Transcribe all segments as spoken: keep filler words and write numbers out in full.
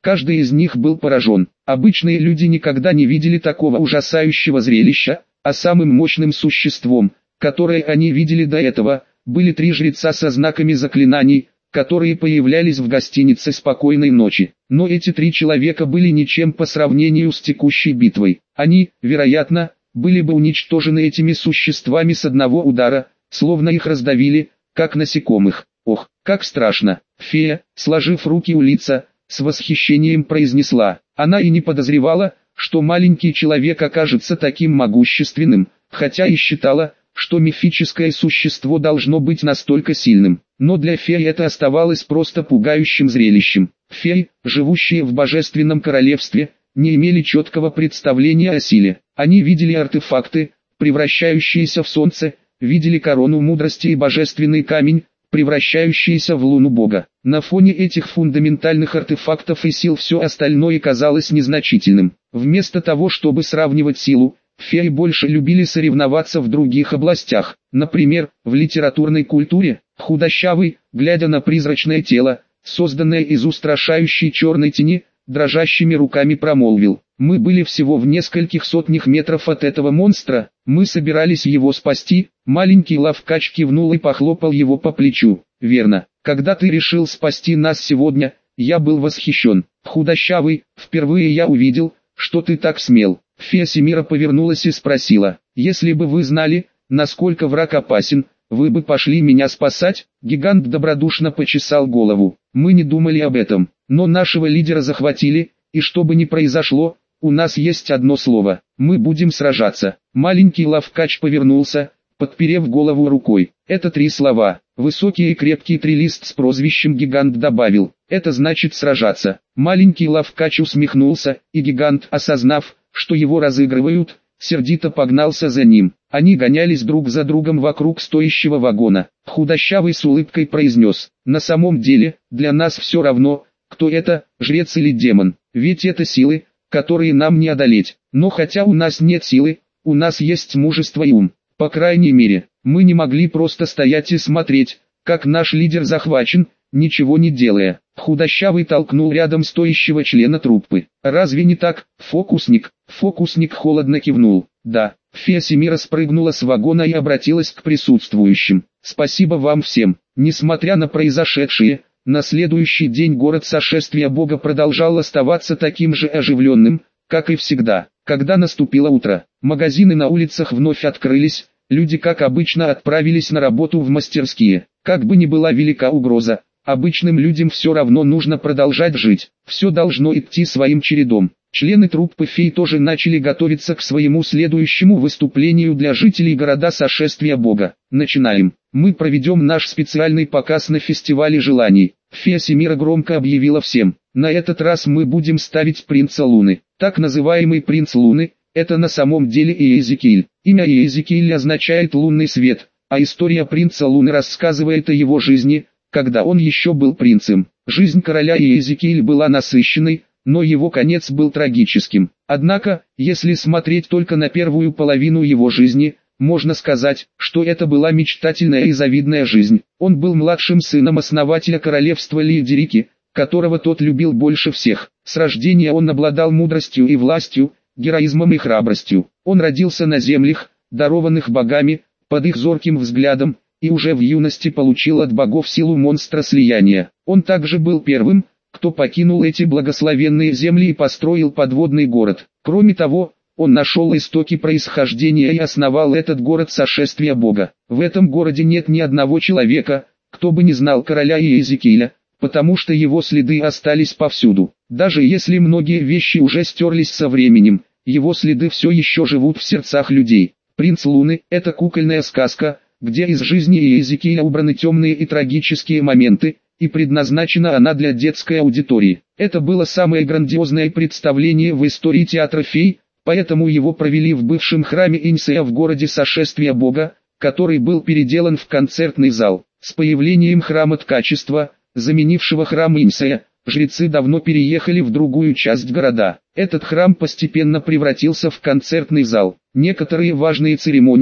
Каждый из них был поражен. Обычные люди никогда не видели такого ужасающего зрелища, а самым мощным существом, которое они видели до этого, были три жреца со знаками заклинаний, которые появлялись в гостинице «Спокойной ночи». Но эти три человека были ничем по сравнению с текущей битвой. Они, вероятно, были бы уничтожены этими существами с одного удара, словно их раздавили, как насекомых. Ох, как страшно! Фея, сложив руки у лица, с восхищением произнесла. Она и не подозревала, что маленький человек окажется таким могущественным, хотя и считала, что мифическое существо должно быть настолько сильным. Но для феи это оставалось просто пугающим зрелищем. Феи, живущие в божественном королевстве, не имели четкого представления о силе. Они видели артефакты, превращающиеся в солнце, видели корону мудрости и божественный камень, превращающиеся в луну бога. На фоне этих фундаментальных артефактов и сил все остальное казалось незначительным. Вместо того, чтобы сравнивать силу, феи больше любили соревноваться в других областях. Например, в литературной культуре, худощавый, глядя на призрачное тело, созданное из устрашающей черной тени, дрожащими руками промолвил: «Мы были всего в нескольких сотнях метров от этого монстра, мы собирались его спасти». Маленький лавкач кивнул и похлопал его по плечу. «Верно, когда ты решил спасти нас сегодня, я был восхищен. Худощавый, впервые я увидел, что ты так смел». Фея Семира повернулась и спросила: «Если бы вы знали, насколько враг опасен, вы бы пошли меня спасать?» Гигант добродушно почесал голову. «Мы не думали об этом, но нашего лидера захватили, и что бы ни произошло, у нас есть одно слово: мы будем сражаться». Маленький лавкач повернулся, подперев голову рукой. «Это три слова». Высокий и крепкий трилист с прозвищем Гигант добавил: «Это значит сражаться». Маленький лавкач усмехнулся, и Гигант, осознав, что его разыгрывают, сердито погнался за ним. Они гонялись друг за другом вокруг стоящего вагона. Худощавый с улыбкой произнес: «На самом деле, для нас все равно, кто это, жрец или демон, ведь это силы, которые нам не одолеть. Но хотя у нас нет силы, у нас есть мужество и ум. По крайней мере, мы не могли просто стоять и смотреть, как наш лидер захвачен, ничего не делая». Худощавый толкнул рядом стоящего члена труппы. «Разве не так, фокусник?» Фокусник холодно кивнул. «Да». Фея Семира спрыгнула с вагона и обратилась к присутствующим. «Спасибо вам всем». Несмотря на произошедшее, на следующий день город Сошествия Бога продолжал оставаться таким же оживленным, как и всегда. Когда наступило утро, магазины на улицах вновь открылись, люди как обычно отправились на работу в мастерские. Как бы ни была велика угроза, обычным людям все равно нужно продолжать жить. Все должно идти своим чередом. Члены труппы фей тоже начали готовиться к своему следующему выступлению для жителей города Сошествия Бога. «Начинаем. Мы проведем наш специальный показ на фестивале желаний». Фея Семира громко объявила всем: «На этот раз мы будем ставить принца Луны». Так называемый принц Луны – это на самом деле Иезекииль. Имя Иезекииль означает «лунный свет», а история принца Луны рассказывает о его жизни, когда он еще был принцем. Жизнь короля Иезекииль была насыщенной, но его конец был трагическим. Однако, если смотреть только на первую половину его жизни, можно сказать, что это была мечтательная и завидная жизнь. Он был младшим сыном основателя королевства Лиедерики, которого тот любил больше всех. С рождения он обладал мудростью и властью, героизмом и храбростью. Он родился на землях, дарованных богами, под их зорким взглядом, и уже в юности получил от богов силу монстра слияния. Он также был первым, кто покинул эти благословенные земли и построил подводный город. Кроме того, он нашел истоки происхождения и основал этот город Сошествия Бога. В этом городе нет ни одного человека, кто бы не знал короля Иезекииля, потому что его следы остались повсюду. Даже если многие вещи уже стерлись со временем, его следы все еще живут в сердцах людей. «Принц Луны» — это кукольная сказка, где из жизни Иезекииля убраны темные и трагические моменты, и предназначена она для детской аудитории. Это было самое грандиозное представление в истории театра фей, поэтому его провели в бывшем храме Инсея в городе Сошествия Бога, который был переделан в концертный зал. С появлением храма Ткачества, заменившего храм Инсея, жрецы давно переехали в другую часть города. Этот храм постепенно превратился в концертный зал. Некоторые важные церемонии,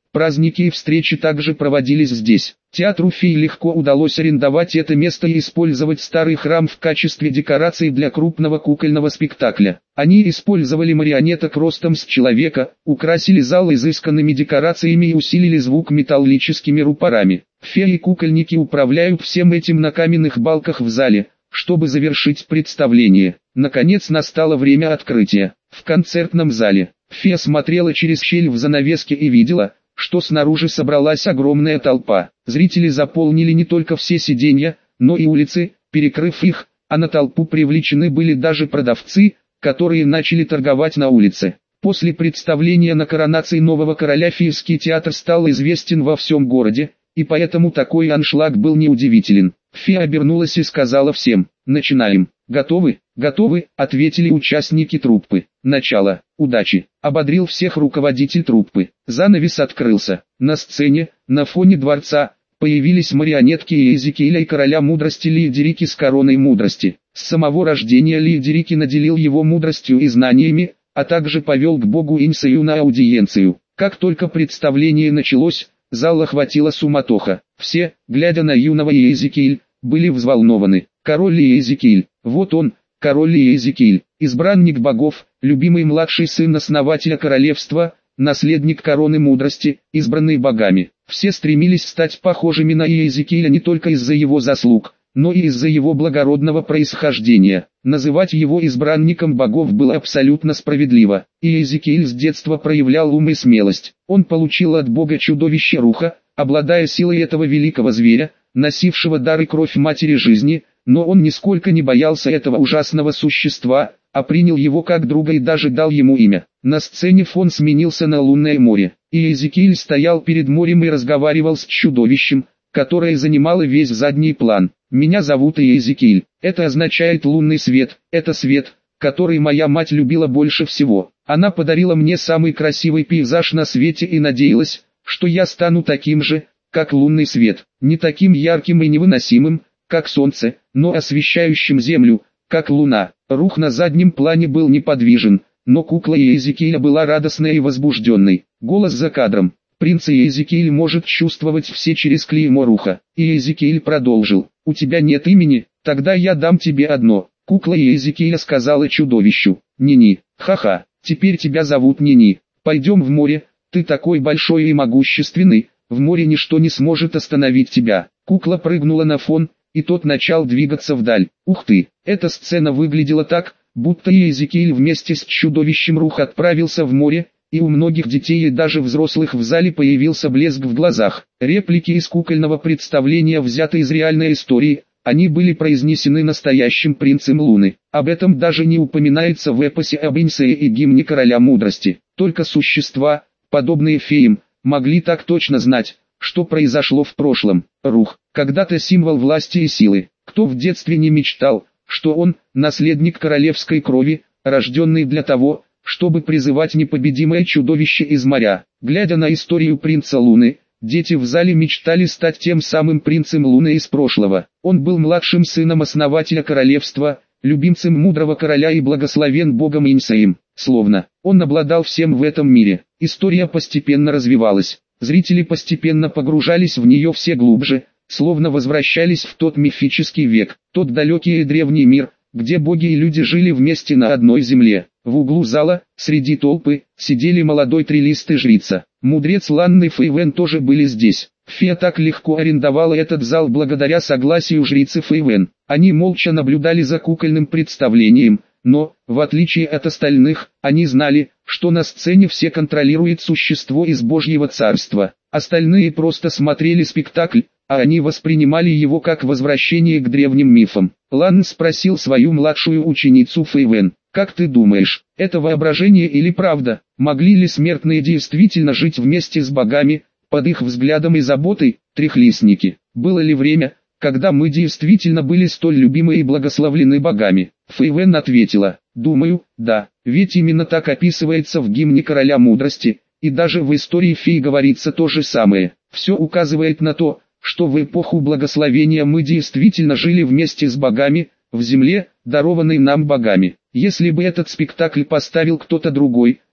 Праздники и встречи также проводились здесь. Театру фей легко удалось арендовать это место и использовать старый храм в качестве декорации для крупного кукольного спектакля. Они использовали марионеток ростом с человека, украсили зал изысканными декорациями и усилили звук металлическими рупорами. Феи-кукольники управляют всем этим на каменных балках в зале, чтобы завершить представление. Наконец настало время открытия. В концертном зале фея смотрела через щель в занавеске и видела, что снаружи собралась огромная толпа. Зрители заполнили не только все сиденья, но и улицы, перекрыв их, а на толпу привлечены были даже продавцы, которые начали торговать на улице. После представления на коронации нового короля Фейский театр стал известен во всем городе, и поэтому такой аншлаг был неудивителен. Фея обернулась и сказала всем: «Начинаем». «Готовы?» «Готовы», — ответили участники труппы. «Начало. Удачи», — ободрил всех руководитель труппы. Занавес открылся. На сцене, на фоне дворца, появились марионетки Иезекииля и короля мудрости Лиедерики с короной мудрости. С самого рождения Лиедерики наделил его мудростью и знаниями, а также повел к богу Инсею на аудиенцию. Как только представление началось, зал охватила суматоха. Все, глядя на юного Иезекииль, были взволнованы. Король Иезекииль, вот он, король Иезекииль, избранник богов, любимый младший сын основателя королевства, наследник короны мудрости, избранный богами. Все стремились стать похожими на Иезекииля не только из-за его заслуг, но и из-за его благородного происхождения. Называть его избранником богов было абсолютно справедливо. Иезекииль с детства проявлял ум и смелость. Он получил от бога чудовище Руха, обладая силой этого великого зверя, носившего дар и кровь матери жизни, но он нисколько не боялся этого ужасного существа, а принял его как друга и даже дал ему имя. На сцене фон сменился на лунное море. Иезекииль стоял перед морем и разговаривал с чудовищем, которое занимало весь задний план. «Меня зовут Иезекииль. Это означает лунный свет. Это свет, который моя мать любила больше всего. Она подарила мне самый красивый пейзаж на свете и надеялась, что я стану таким же, как лунный свет, не таким ярким и невыносимым, как солнце, но освещающим землю, как луна». Рух на заднем плане был неподвижен, но кукла Иезекииля была радостной и возбужденной. Голос за кадром. «Принц Иезекииль может чувствовать все через клеймо Руха». Иезекииль продолжил: «У тебя нет имени? Тогда я дам тебе одно». Кукла Иезекииля сказала чудовищу: «Нини, ха-ха, теперь тебя зовут Нини. Пойдем в море, ты такой большой и могущественный, в море ничто не сможет остановить тебя». Кукла прыгнула на фон, и тот начал двигаться вдаль. Ух ты, эта сцена выглядела так, будто Иезекииль вместе с чудовищем Рух отправился в море, и у многих детей и даже взрослых в зале появился блеск в глазах. Реплики из кукольного представления взяты из реальной истории, они были произнесены настоящим принцем Луны. Об этом даже не упоминается в эпосе об Инсее и гимне короля мудрости. Только существа, подобные феям, могли так точно знать, что произошло в прошлом. Рух, когда-то символ власти и силы. Кто в детстве не мечтал, что он, наследник королевской крови, рожденный для того, чтобы призывать непобедимое чудовище из моря. Глядя на историю принца Луны, дети в зале мечтали стать тем самым принцем Луны из прошлого. Он был младшим сыном основателя королевства, любимцем мудрого короля и благословен богом Инсеем. Словно он обладал всем в этом мире. История постепенно развивалась. Зрители постепенно погружались в нее все глубже, словно возвращались в тот мифический век, тот далекий и древний мир, где боги и люди жили вместе на одной земле. В углу зала, среди толпы, сидели молодой трилист и жрица. Мудрец Лан и Фейвен тоже были здесь. Фея так легко арендовала этот зал благодаря согласию жрицы Фейвен. Они молча наблюдали за кукольным представлением, но, в отличие от остальных, они знали, что на сцене все контролирует существо из Божьего царства. Остальные просто смотрели спектакль, а они воспринимали его как возвращение к древним мифам. Лан спросил свою младшую ученицу Фейвен: «Как ты думаешь, это воображение или правда? Могли ли смертные действительно жить вместе с богами, под их взглядом и заботой, трехлистники? Было ли время, когда мы действительно были столь любимы и благословлены богами?» Фейвен ответила: «Думаю, да, ведь именно так описывается в гимне короля мудрости, и даже в истории фей говорится то же самое. Все указывает на то, что в эпоху благословения мы действительно жили вместе с богами, в земле, дарованной нам богами. Если бы этот спектакль поставил кто-то другой,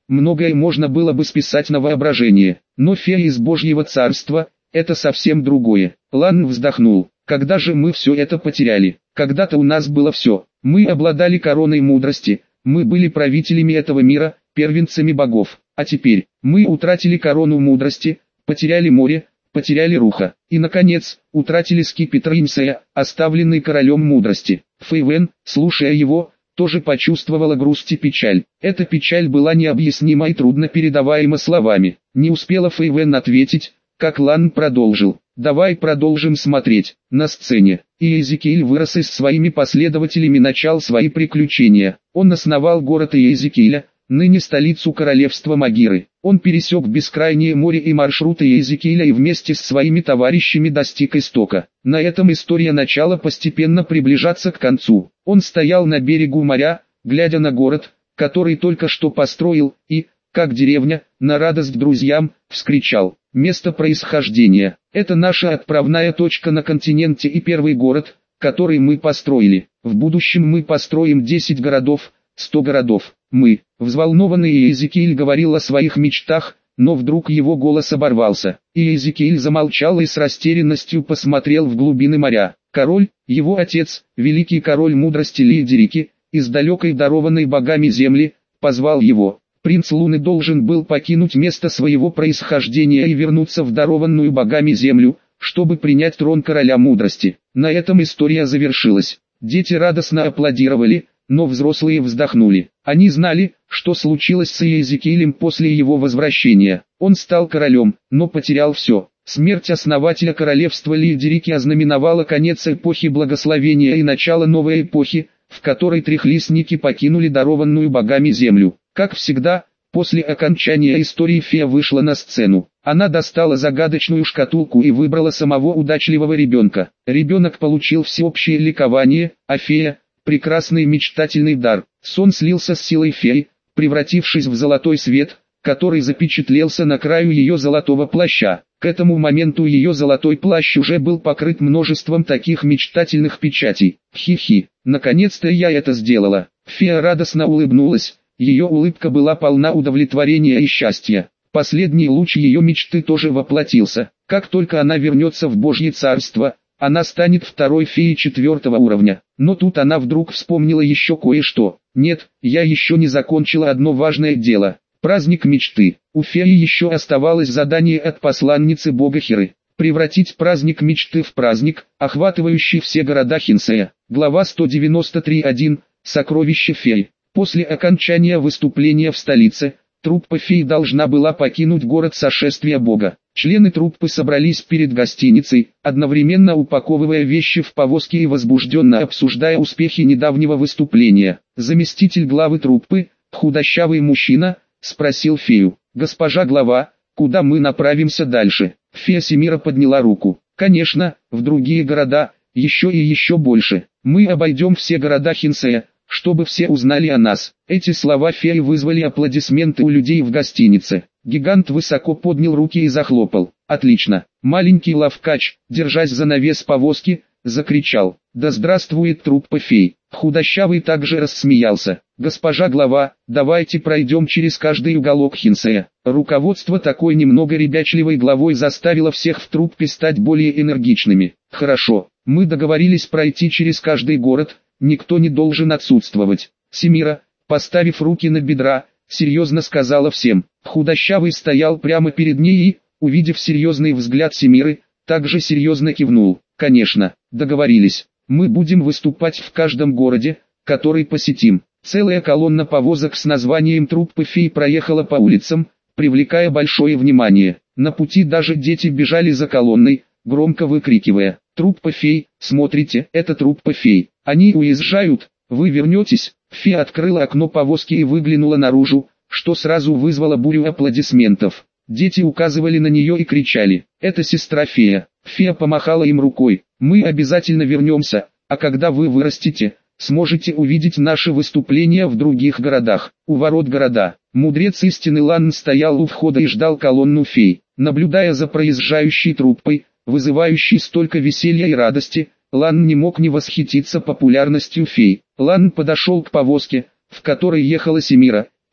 многое можно было бы списать на воображение, но фея из Божьего царства – это совсем другое. Лан вздохнул. Когда же мы все это потеряли? Когда-то у нас было все. Мы обладали короной мудрости, мы были правителями этого мира, первенцами богов. А теперь, мы утратили корону мудрости, потеряли море, потеряли Руха. И наконец, утратили скипетр Имсея, оставленный королем мудрости. Фейвен, слушая его, тоже почувствовала грусть и печаль. Эта печаль была необъяснима и трудно передаваема словами. Не успела Фейвен ответить, как Лан продолжил. Давай продолжим смотреть. На сцене Иезекииль вырос и с своими последователями начал свои приключения. Он основал город Иезекииля, ныне столицу королевства Магиры. Он пересек бескрайнее море и маршрут Иезекииля и вместе с своими товарищами достиг истока. На этом история начала постепенно приближаться к концу. Он стоял на берегу моря, глядя на город, который только что построил, и, как деревня, на радость друзьям, вскричал: «Место происхождения. Это наша отправная точка на континенте и первый город, который мы построили. В будущем мы построим десять городов, сто городов. Мы». Взволнованный Иезекииль говорил о своих мечтах, но вдруг его голос оборвался. Иезекииль замолчал и с растерянностью посмотрел в глубины моря. Король, его отец, великий король мудрости Лиедерики, из далекой дарованной богами земли, позвал его. Принц Луны должен был покинуть место своего происхождения и вернуться в дарованную богами землю, чтобы принять трон короля мудрости. На этом история завершилась. Дети радостно аплодировали, но взрослые вздохнули. Они знали, что случилось с Иезекиилем после его возвращения. Он стал королем, но потерял все. Смерть основателя королевства Лиедерики ознаменовала конец эпохи благословения и начало новой эпохи, в которой трехлистники покинули дарованную богами землю. Как всегда, после окончания истории фея вышла на сцену. Она достала загадочную шкатулку и выбрала самого удачливого ребенка. Ребенок получил всеобщее ликование, а фея – прекрасный мечтательный дар. Сон слился с силой феи, превратившись в золотой свет, который запечатлелся на краю ее золотого плаща. К этому моменту ее золотой плащ уже был покрыт множеством таких мечтательных печатей. Хи-хи, наконец-то я это сделала. Фея радостно улыбнулась. Ее улыбка была полна удовлетворения и счастья. Последний луч ее мечты тоже воплотился. Как только она вернется в Божье царство, она станет второй феей четвертого уровня. Но тут она вдруг вспомнила еще кое-что. Нет, я еще не закончила одно важное дело. Праздник мечты. У феи еще оставалось задание от посланницы бога Херы. Превратить праздник мечты в праздник, охватывающий все города Хинсея. Глава сто девяносто три точка один. Сокровище феи. После окончания выступления в столице, труппа фей должна была покинуть город сошествия бога. Члены труппы собрались перед гостиницей, одновременно упаковывая вещи в повозки и возбужденно обсуждая успехи недавнего выступления. Заместитель главы труппы, худощавый мужчина, спросил фею: «Госпожа глава, куда мы направимся дальше?» Фея Семира подняла руку. «Конечно, в другие города, еще и еще больше. Мы обойдем все города Хинсея, чтобы все узнали о нас». Эти слова феи вызвали аплодисменты у людей в гостинице. Гигант высоко поднял руки и захлопал. «Отлично!» Маленький лавкач, держась за навес повозки, закричал: «Да здравствует труппа фей!» Худощавый также рассмеялся. «Госпожа глава, давайте пройдем через каждый уголок Хинсея». Руководство такой немного ребячливой главой заставило всех в труппе стать более энергичными. «Хорошо, мы договорились пройти через каждый город, никто не должен отсутствовать». Семира, поставив руки на бедра, серьезно сказала всем. Худощавый стоял прямо перед ней и, увидев серьезный взгляд Семиры, также серьезно кивнул. «Конечно, договорились. Мы будем выступать в каждом городе, который посетим». Целая колонна повозок с названием труппы фей проехала по улицам, привлекая большое внимание. На пути даже дети бежали за колонной, громко выкрикивая: «Труппа фей, смотрите, это труппа фей. Они уезжают, вы вернетесь». Фея открыла окно повозки и выглянула наружу, что сразу вызвало бурю аплодисментов. Дети указывали на нее и кричали: «Это сестра фея». Фея помахала им рукой: «Мы обязательно вернемся, а когда вы вырастете, сможете увидеть наши выступления в других городах». У ворот города, мудрец истины Лан стоял у входа и ждал колонну фей. Наблюдая за проезжающей труппой, вызывающей столько веселья и радости, Лан не мог не восхититься популярностью фей. Лан подошел к повозке, в которой ехала Семира,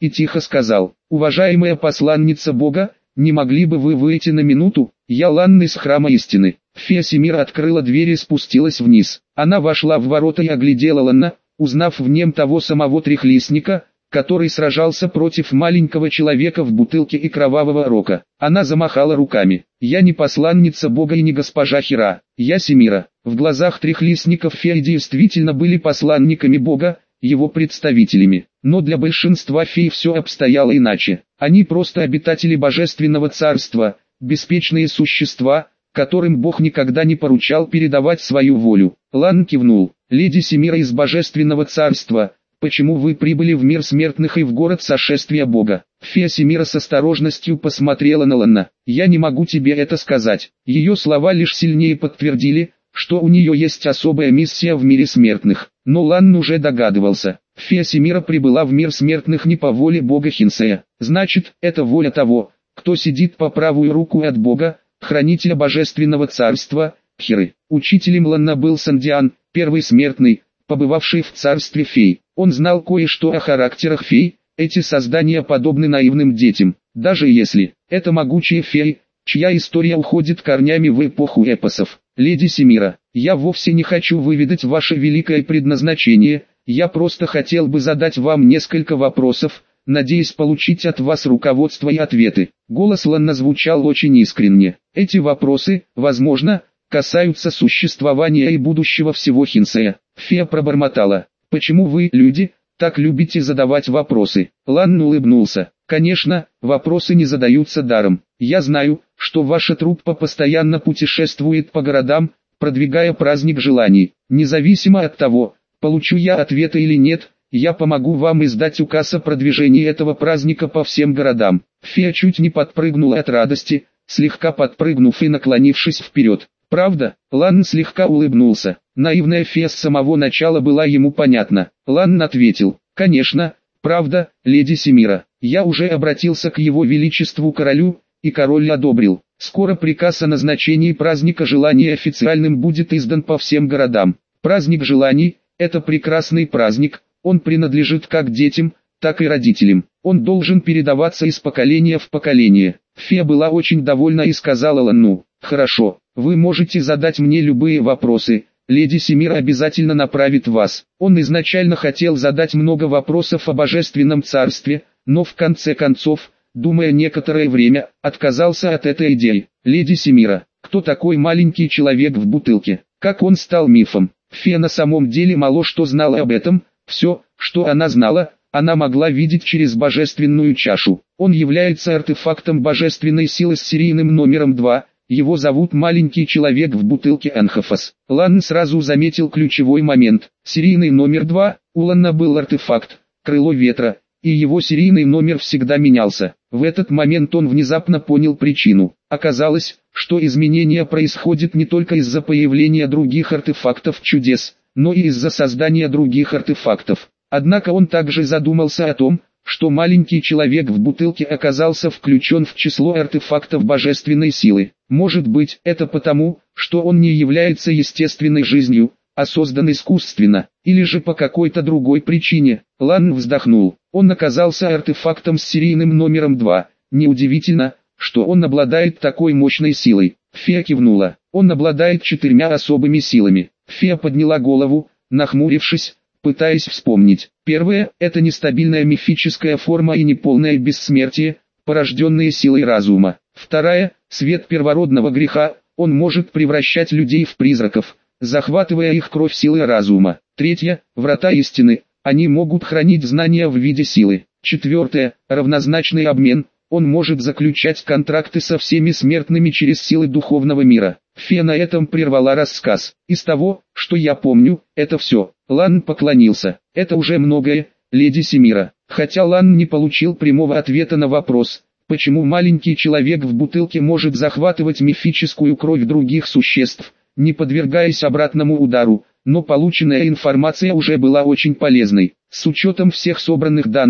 и тихо сказал: «Уважаемая посланница Бога, не могли бы вы выйти на минуту? Я Ланн из Храма Истины». Фея Семира открыла дверь и спустилась вниз. Она вошла в ворота и оглядела Ланна, узнав в нем того самого трехлистника, который сражался против маленького человека в бутылке и кровавого рока. Она замахала руками. «Я не посланница Бога и не госпожа Хира, я Семира». В глазах трехлистников феи действительно были посланниками Бога, его представителями. Но для большинства фей все обстояло иначе. Они просто обитатели божественного царства, беспечные существа, которым Бог никогда не поручал передавать свою волю. Ланн кивнул. «Леди Семира из божественного царства, почему вы прибыли в мир смертных и в город сошествия Бога?» Фея Семира с осторожностью посмотрела на Ланна. «Я не могу тебе это сказать». Ее слова лишь сильнее подтвердили, что у нее есть особая миссия в мире смертных. Но Ланн уже догадывался. Фея Семира прибыла в мир смертных не по воле Бога Хинсея. Значит, это воля того, кто сидит по правую руку от Бога, хранителя божественного царства, Хиры. Учителем Ланна был Сандиан, первый смертный, побывавший в царстве фей. Он знал кое-что о характерах фей. Эти создания подобны наивным детям, даже если это могучие феи, чья история уходит корнями в эпоху эпосов. «Леди Семира, я вовсе не хочу выведать ваше великое предназначение, я просто хотел бы задать вам несколько вопросов, надеясь получить от вас руководство и ответы». Голос Ланна звучал очень искренне. «Эти вопросы, возможно, касаются существования и будущего всего Хинсея». Фея пробормотала: «Почему вы, люди, так любите задавать вопросы?» Ланн улыбнулся. «Конечно, вопросы не задаются даром. Я знаю, что ваша труппа постоянно путешествует по городам, продвигая праздник желаний. Независимо от того, получу я ответы или нет, я помогу вам издать указ о продвижении этого праздника по всем городам». Фея чуть не подпрыгнула от радости, слегка подпрыгнув и наклонившись вперед. «Правда?» Ланн слегка улыбнулся. Наивная фея с самого начала была ему понятна. Ланн ответил: «Конечно, правда, леди Семира. Я уже обратился к его величеству королю, и король одобрил. Скоро приказ о назначении праздника желаний официальным будет издан по всем городам. Праздник желаний – это прекрасный праздник, он принадлежит как детям, так и родителям. Он должен передаваться из поколения в поколение». Фея была очень довольна и сказала Ланну: «Хорошо, вы можете задать мне любые вопросы, леди Семира обязательно направит вас». Он изначально хотел задать много вопросов о божественном царстве, но в конце концов, думая некоторое время, отказался от этой идеи. «Леди Семира, кто такой маленький человек в бутылке? Как он стал мифом?» Фея на самом деле мало что знала об этом. Все, что она знала, она могла видеть через божественную чашу. Он является артефактом божественной силы с серийным номером два. Его зовут маленький человек в бутылке Анхофос. Ланн сразу заметил ключевой момент. Серийный номер два, у Ланна был артефакт, крыло ветра, и его серийный номер всегда менялся. В этот момент он внезапно понял причину. Оказалось, что изменения происходят не только из-за появления других артефактов чудес, но и из-за создания других артефактов. Однако он также задумался о том, что маленький человек в бутылке оказался включен в число артефактов божественной силы. Может быть, это потому, что он не является естественной жизнью, а создан искусственно, или же по какой-то другой причине. Ланн вздохнул. Он оказался артефактом с серийным номером два. Неудивительно, что он обладает такой мощной силой. Фея кивнула. Он обладает четырьмя особыми силами. Фея подняла голову, нахмурившись, пытаясь вспомнить. Первое – это нестабильная мифическая форма и неполное бессмертие, порожденные силой разума. Вторая – свет первородного греха, он может превращать людей в призраков, захватывая их кровь силы разума. Третья – врата истины, они могут хранить знания в виде силы. Четвертое – равнозначный обмен, он может заключать контракты со всеми смертными через силы духовного мира. Фея на этом прервала рассказ. Из того, что я помню, это все. Ланн поклонился. Это уже многое, леди Семира. Хотя Ланн не получил прямого ответа на вопрос, почему маленький человек в бутылке может захватывать мифическую кровь других существ, не подвергаясь обратному удару, но полученная информация уже была очень полезной. С учетом всех собранных данных,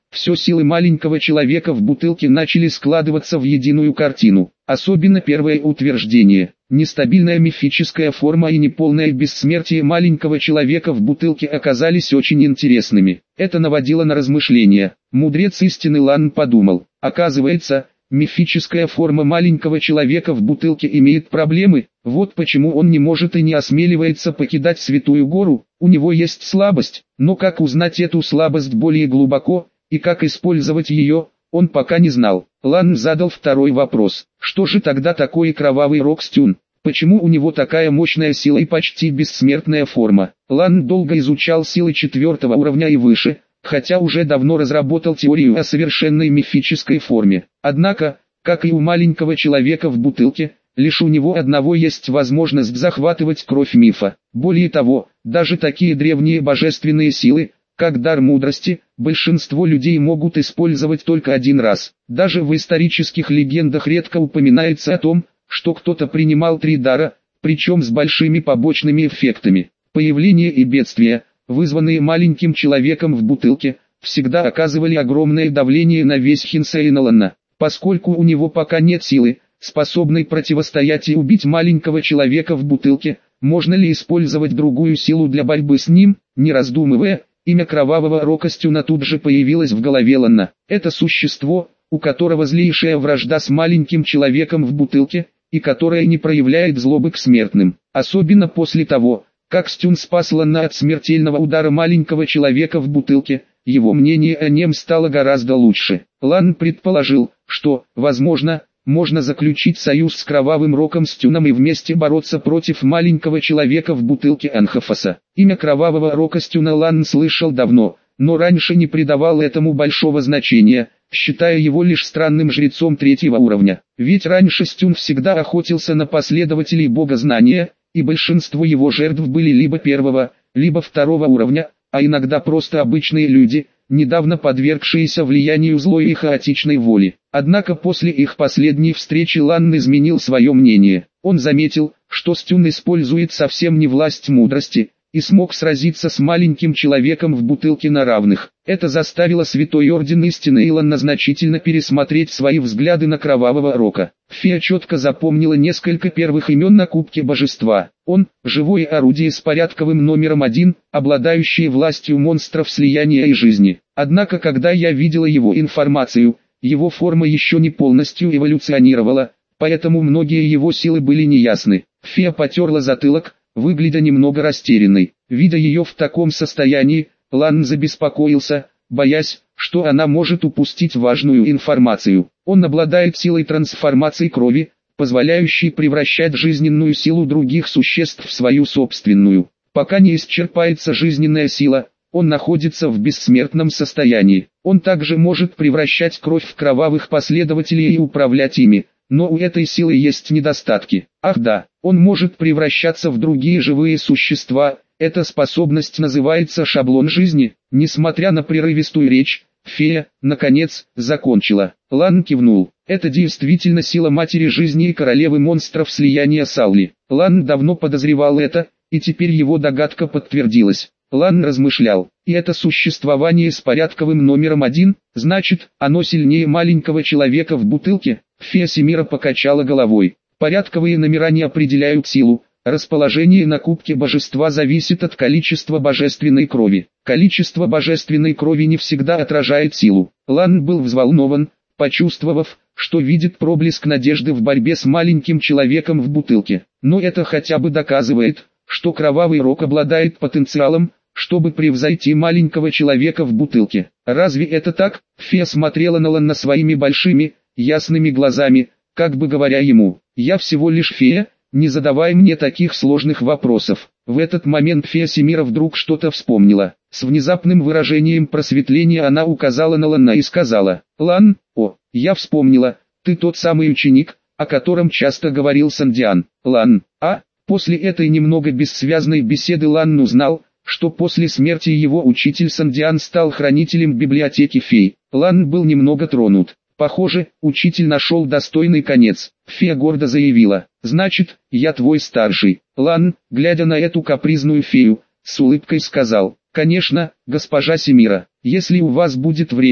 все силы маленького человека в бутылке начали складываться в единую картину. Особенно первое утверждение. Нестабильная мифическая форма и неполное бессмертие маленького человека в бутылке оказались очень интересными. Это наводило на размышления. Мудрец истины Лан подумал. Оказывается, мифическая форма маленького человека в бутылке имеет проблемы, вот почему он не может и не осмеливается покидать Святую Гору, у него есть слабость, но как узнать эту слабость более глубоко, и как использовать ее, он пока не знал. Лан задал второй вопрос, что же тогда такое кровавый Рокстюн? Почему у него такая мощная сила и почти бессмертная форма? Лан долго изучал силы четвертого уровня и выше, хотя уже давно разработал теорию о совершенной мифической форме. Однако, как и у маленького человека в бутылке, лишь у него одного есть возможность захватывать кровь мифа. Более того, даже такие древние божественные силы, как дар мудрости, большинство людей могут использовать только один раз. Даже в исторических легендах редко упоминается о том, что кто-то принимал три дара, причем с большими побочными эффектами. Появление и бедствия, вызванные маленьким человеком в бутылке, всегда оказывали огромное давление на весь Хинсейналана. Поскольку у него пока нет силы, способной противостоять и убить маленького человека в бутылке, можно ли использовать другую силу для борьбы с ним? Не раздумывая, имя кровавого Рокостюна тут же появилось в голове Лана. Это существо, у которого злейшая вражда с маленьким человеком в бутылке, и которое не проявляет злобы к смертным. Особенно после того, как Стюн спас Лана от смертельного удара маленького человека в бутылке, его мнение о нем стало гораздо лучше. Лан предположил, что, возможно, можно заключить союз с кровавым Роком Стюном и вместе бороться против маленького человека в бутылке Анхофоса. Имя кровавого Рока Стюна Лан слышал давно, но раньше не придавал этому большого значения, считая его лишь странным жрецом третьего уровня. Ведь раньше Стюн всегда охотился на последователей богознания, и большинство его жертв были либо первого, либо второго уровня, а иногда просто обычные люди, недавно подвергшиеся влиянию злой и хаотичной воли. Однако после их последней встречи Лан изменил свое мнение. Он заметил, что Стюн использует совсем не власть мудрости, и смог сразиться с маленьким человеком в бутылке на равных. Это заставило Святой Орден Истины и Лана значительно пересмотреть свои взгляды на кровавого Рока. Фея четко запомнила несколько первых имен на Кубке Божества. Он – живое орудие с порядковым номером один, обладающее властью монстров слияния и жизни. Однако когда я видела его информацию, его форма еще не полностью эволюционировала, поэтому многие его силы были неясны. Фея потерла затылок, выглядя немного растерянной. Видя ее в таком состоянии, Лан забеспокоился, боясь, что она может упустить важную информацию. Он обладает силой трансформации крови, позволяющей превращать жизненную силу других существ в свою собственную. Пока не исчерпается жизненная сила, он находится в бессмертном состоянии. Он также может превращать кровь в кровавых последователей и управлять ими. Но у этой силы есть недостатки. Ах да, он может превращаться в другие живые существа, эта способность называется шаблон жизни. Несмотря на прерывистую речь, фея, наконец, закончила. Лан кивнул. Это действительно сила матери жизни и королевы монстров слияния Саули. Лан давно подозревал это, и теперь его догадка подтвердилась. Лан размышлял, и это существование с порядковым номером один, значит, оно сильнее маленького человека в бутылке? Фея Семира покачала головой. Порядковые номера не определяют силу, расположение на Кубке Божества зависит от количества божественной крови. Количество божественной крови не всегда отражает силу. Лан был взволнован, почувствовав, что видит проблеск надежды в борьбе с маленьким человеком в бутылке. Но это хотя бы доказывает, что кровавый Рок обладает потенциалом, чтобы превзойти маленького человека в бутылке. Разве это так? Фея смотрела на Лана своими большими, ясными глазами, как бы говоря ему: «Я всего лишь фея, не задавай мне таких сложных вопросов». В этот момент фея Семира вдруг что-то вспомнила. С внезапным выражением просветления она указала на Лана и сказала: «Лан, о, я вспомнила, ты тот самый ученик, о котором часто говорил Сандиан». Лан, а? После этой немного бессвязной беседы Лан узнал, что после смерти его учитель Сандиан стал хранителем библиотеки фей. Лан был немного тронут. Похоже, учитель нашел достойный конец. Фея гордо заявила: «Значит, я твой старший». Лан, глядя на эту капризную фею, с улыбкой сказал: «Конечно, госпожа Семира, если у вас будет время,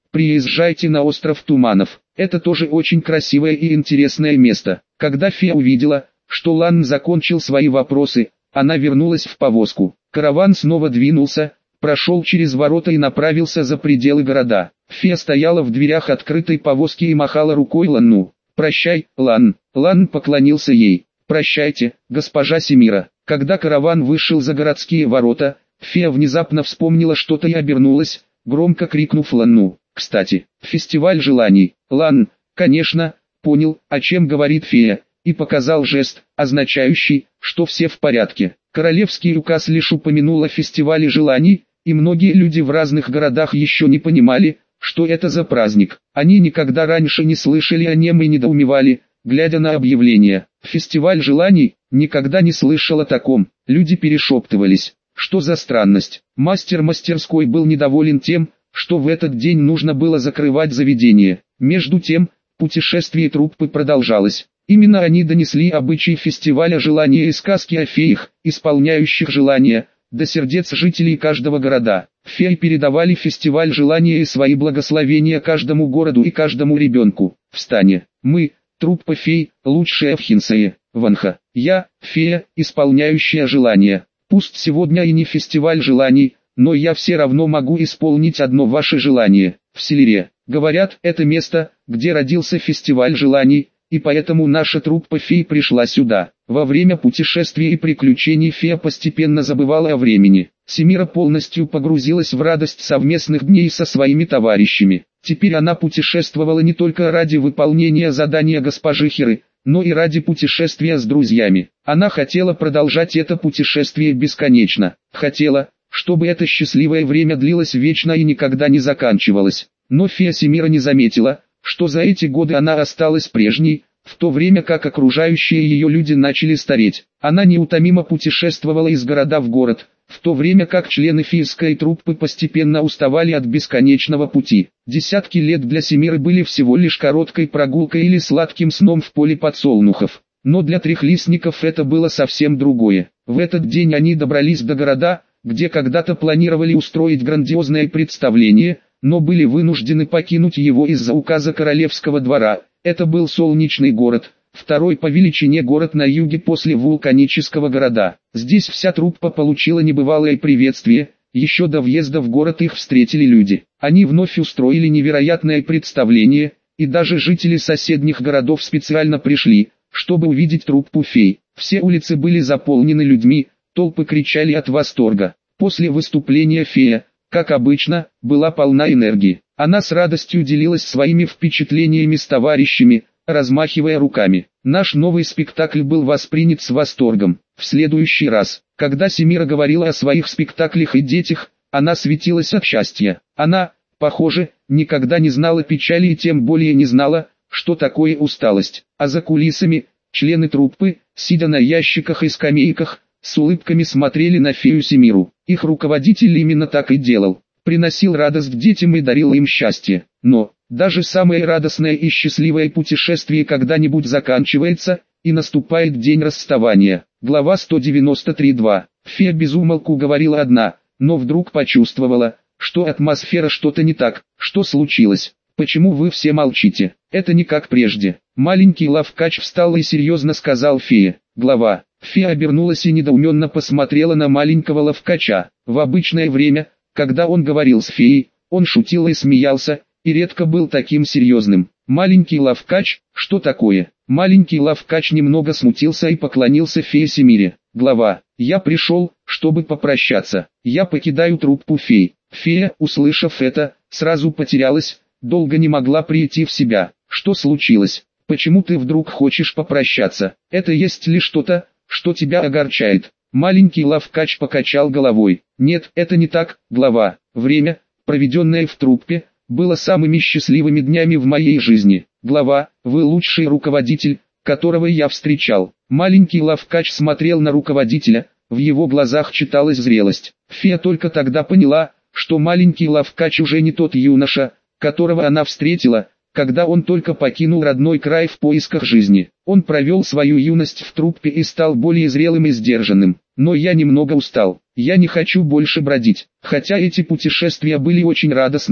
приезжайте на остров Туманов. Это тоже очень красивое и интересное место. Когда фея увидела, что Лан закончил свои вопросы, она вернулась в повозку. Караван снова двинулся, прошел через ворота и направился за пределы города. Фея стояла в дверях открытой повозки и махала рукой Ланну. «Прощай, Лан». Лан поклонился ей. «Прощайте, госпожа Семира». Когда караван вышел за городские ворота, фея внезапно вспомнила что-то и обернулась, громко крикнув Ланну. «Кстати, фестиваль желаний». Лан, конечно, понял, о чем говорит фея, и показал жест, означающий, что все в порядке. Королевский указ лишь упомянул о фестивале желаний, и многие люди в разных городах еще не понимали, что это за праздник. Они никогда раньше не слышали о нем и недоумевали, глядя на объявление. Фестиваль желаний, никогда не слышал о таком. Люди перешептывались. Что за странность? Мастер мастерской был недоволен тем, что в этот день нужно было закрывать заведение. Между тем, путешествие труппы продолжалось. Именно они донесли обычаи фестиваля желания и сказки о феях, исполняющих желания, до сердец жителей каждого города. Феи передавали фестиваль желания и свои благословения каждому городу и каждому ребенку. Встане. Мы, труппа фей, лучшая в Хинсее, Ванха. Я, фея, исполняющая желания. Пусть сегодня и не фестиваль желаний, но я все равно могу исполнить одно ваше желание. В Селире, говорят, это место, где родился фестиваль желаний, и поэтому наша труппа фей пришла сюда. Во время путешествий и приключений фея постепенно забывала о времени. Семира полностью погрузилась в радость совместных дней со своими товарищами. Теперь она путешествовала не только ради выполнения задания госпожи Хиры, но и ради путешествия с друзьями. Она хотела продолжать это путешествие бесконечно. Хотела, чтобы это счастливое время длилось вечно и никогда не заканчивалось. Но фея Семира не заметила, что за эти годы она осталась прежней, в то время как окружающие ее люди начали стареть. Она неутомимо путешествовала из города в город, в то время как члены фейской труппы постепенно уставали от бесконечного пути. Десятки лет для Семиры были всего лишь короткой прогулкой или сладким сном в поле подсолнухов. Но для трехлистников это было совсем другое. В этот день они добрались до города, где когда-то планировали устроить грандиозное представление, но были вынуждены покинуть его из-за указа королевского двора. Это был солнечный город, второй по величине город на юге после вулканического города. Здесь вся труппа получила небывалое приветствие, еще до въезда в город их встретили люди. Они вновь устроили невероятное представление, и даже жители соседних городов специально пришли, чтобы увидеть труппу фей. Все улицы были заполнены людьми, толпы кричали от восторга. После выступления фея, как обычно, была полна энергии. Она с радостью делилась своими впечатлениями с товарищами, размахивая руками. Наш новый спектакль был воспринят с восторгом. В следующий раз, когда Семира говорила о своих спектаклях и детях, она светилась от счастья. Она, похоже, никогда не знала печали и тем более не знала, что такое усталость. А за кулисами, члены труппы, сидя на ящиках и скамейках, с улыбками смотрели на фею Семиру. Их руководитель именно так и делал. Приносил радость детям и дарил им счастье. Но, даже самое радостное и счастливое путешествие когда-нибудь заканчивается, и наступает день расставания. Глава сто девяносто три два. Фея безумолку говорила одна, но вдруг почувствовала, что атмосфера что-то не так. Что случилось? Почему вы все молчите? Это не как прежде. Маленький лавкач встал и серьезно сказал фее. Глава. Фея обернулась и недоуменно посмотрела на маленького лавкача. В обычное время, когда он говорил с феей, он шутил и смеялся, и редко был таким серьезным. Маленький лавкач, что такое? Маленький лавкач немного смутился и поклонился фее Семире. Глава. Я пришел, чтобы попрощаться. Я покидаю труппу фей. Фея, услышав это, сразу потерялась, долго не могла прийти в себя. Что случилось? Почему ты вдруг хочешь попрощаться? Это есть ли что-то, что тебя огорчает? Маленький лавкач покачал головой. Нет, это не так, глава. Время, проведенное в труппе, было самыми счастливыми днями в моей жизни. Глава, вы лучший руководитель, которого я встречал. Маленький лавкач смотрел на руководителя, в его глазах читалась зрелость. Фея только тогда поняла, что маленький лавкач уже не тот юноша, которого она встретила, когда он только покинул родной край в поисках жизни. Он провел свою юность в труппе и стал более зрелым и сдержанным. Но я немного устал. Я не хочу больше бродить. Хотя эти путешествия были очень радостными,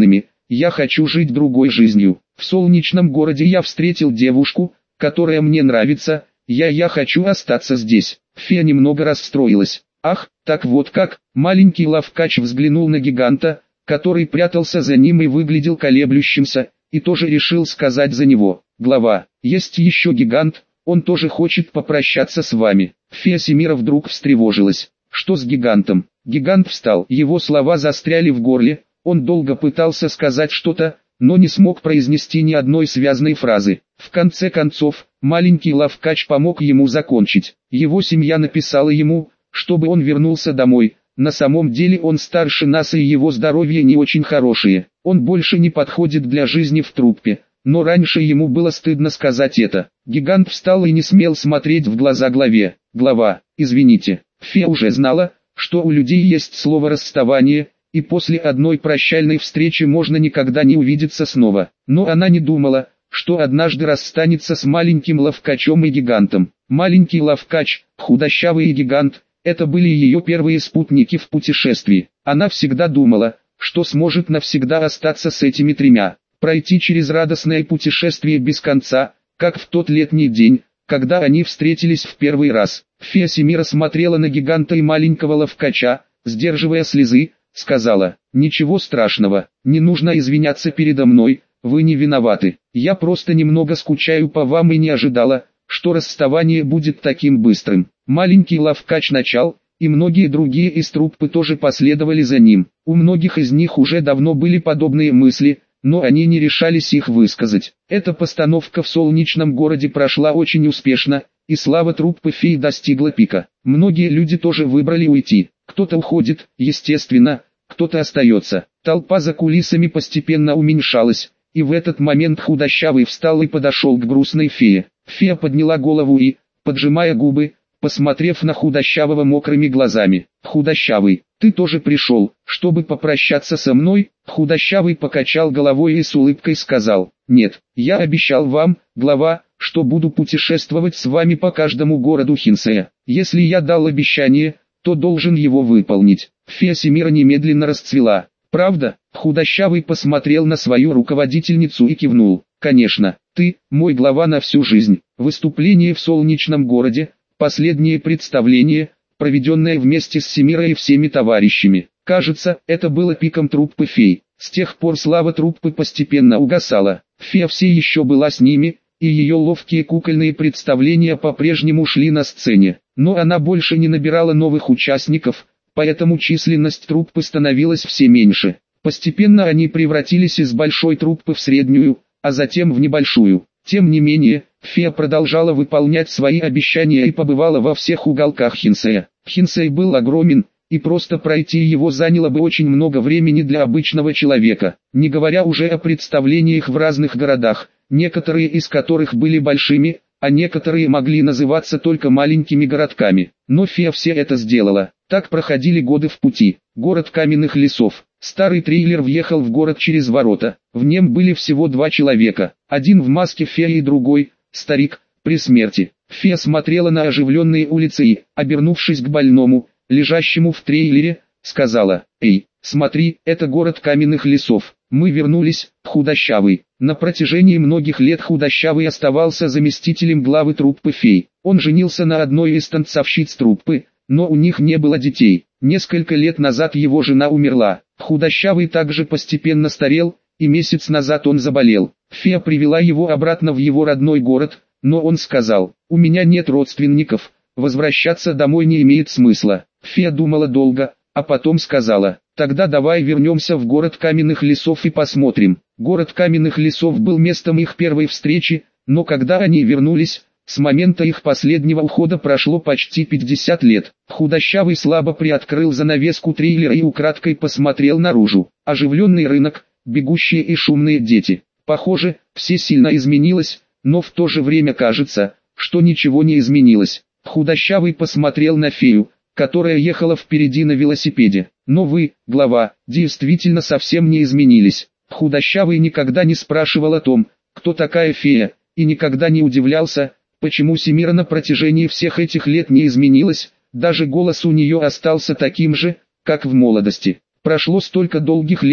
я хочу жить другой жизнью. В солнечном городе я встретил девушку, которая мне нравится, я я хочу остаться здесь. Фея немного расстроилась. Ах, так вот как. Маленький лавкач взглянул на гиганта, который прятался за ним и выглядел колеблющимся, и тоже решил сказать за него. Глава, есть еще гигант, он тоже хочет попрощаться с вами. Фея Семира вдруг встревожилась. Что с гигантом? Гигант встал, его слова застряли в горле, он долго пытался сказать что-то, но не смог произнести ни одной связной фразы. В конце концов, маленький лавкач помог ему закончить. Его семья написала ему, чтобы он вернулся домой. На самом деле он старше нас и его здоровье не очень хорошее. Он больше не подходит для жизни в труппе. Но раньше ему было стыдно сказать это. Гигант встал и не смел смотреть в глаза главе. Глава, извините. Фея уже знала, что у людей есть слово расставание, и после одной прощальной встречи можно никогда не увидеться снова. Но она не думала, что однажды расстанется с маленьким лавкачом и гигантом. Маленький лавкач, худощавый и гигант, это были ее первые спутники в путешествии. Она всегда думала, что сможет навсегда остаться с этими тремя, пройти через радостное путешествие без конца, как в тот летний день, когда они встретились в первый раз. Фея Семира смотрела на гиганта и маленького лавкача, сдерживая слезы, сказала: «Ничего страшного, не нужно извиняться передо мной, вы не виноваты. Я просто немного скучаю по вам и не ожидала, что расставание будет таким быстрым». Маленький лавкач начал, и многие другие из труппы тоже последовали за ним. У многих из них уже давно были подобные мысли, но они не решались их высказать. Эта постановка в солнечном городе прошла очень успешно, и слава труппы фей достигла пика. Многие люди тоже выбрали уйти. Кто-то уходит, естественно, кто-то остается. Толпа за кулисами постепенно уменьшалась, и в этот момент худощавый встал и подошел к грустной фее. Фея подняла голову и, поджимая губы, посмотрев на худощавого мокрыми глазами: «Худощавый, ты тоже пришел, чтобы попрощаться со мной?» Худощавый покачал головой и с улыбкой сказал: «Нет, я обещал вам, глава, что буду путешествовать с вами по каждому городу Хинсея. Если я дал обещание, то должен его выполнить». Фея Семира немедленно расцвела. «Правда?» Худощавый посмотрел на свою руководительницу и кивнул. «Конечно, ты, мой глава на всю жизнь». Выступление в солнечном городе, последнее представление, проведенное вместе с Семирой и всеми товарищами. Кажется, это было пиком труппы фей. С тех пор слава труппы постепенно угасала. Фея все еще была с ними, и ее ловкие кукольные представления по-прежнему шли на сцене. Но она больше не набирала новых участников, поэтому численность труппы становилась все меньше. Постепенно они превратились из большой труппы в среднюю, а затем в небольшую. Тем не менее, фея продолжала выполнять свои обещания и побывала во всех уголках Хинсея. Хинсей был огромен, и просто пройти его заняло бы очень много времени для обычного человека, не говоря уже о представлениях в разных городах, некоторые из которых были большими, а некоторые могли называться только маленькими городками. Но фея все это сделала. Так проходили годы в пути. Город каменных лесов. Старый трейлер въехал в город через ворота. В нем были всего два человека. Один в маске феи и другой, старик, при смерти. Фея смотрела на оживленные улицы и, обернувшись к больному, лежащему в трейлере, сказала: «Эй, смотри, это город каменных лесов. Мы вернулись, худощавый». На протяжении многих лет худощавый оставался заместителем главы труппы фей. Он женился на одной из танцовщиц труппы, но у них не было детей. Несколько лет назад его жена умерла. Худощавый также постепенно старел, и месяц назад он заболел. Фея привела его обратно в его родной город, но он сказал: «У меня нет родственников, возвращаться домой не имеет смысла». Фея думала долго, а потом сказала: «Тогда давай вернемся в город каменных лесов и посмотрим». Город каменных лесов был местом их первой встречи, но когда они вернулись, с момента их последнего ухода прошло почти пятьдесят лет. Худощавый слабо приоткрыл занавеску трейлера и украдкой посмотрел наружу. Оживленный рынок, бегущие и шумные дети. Похоже, все сильно изменилось, но в то же время кажется, что ничего не изменилось. Худощавый посмотрел на фею, которая ехала впереди на велосипеде. «Но вы, глава, действительно совсем не изменились». Худощавый никогда не спрашивал о том, кто такая фея, и никогда не удивлялся, почему Семира на протяжении всех этих лет не изменилась, даже голос у нее остался таким же, как в молодости. Прошло столько долгих лет,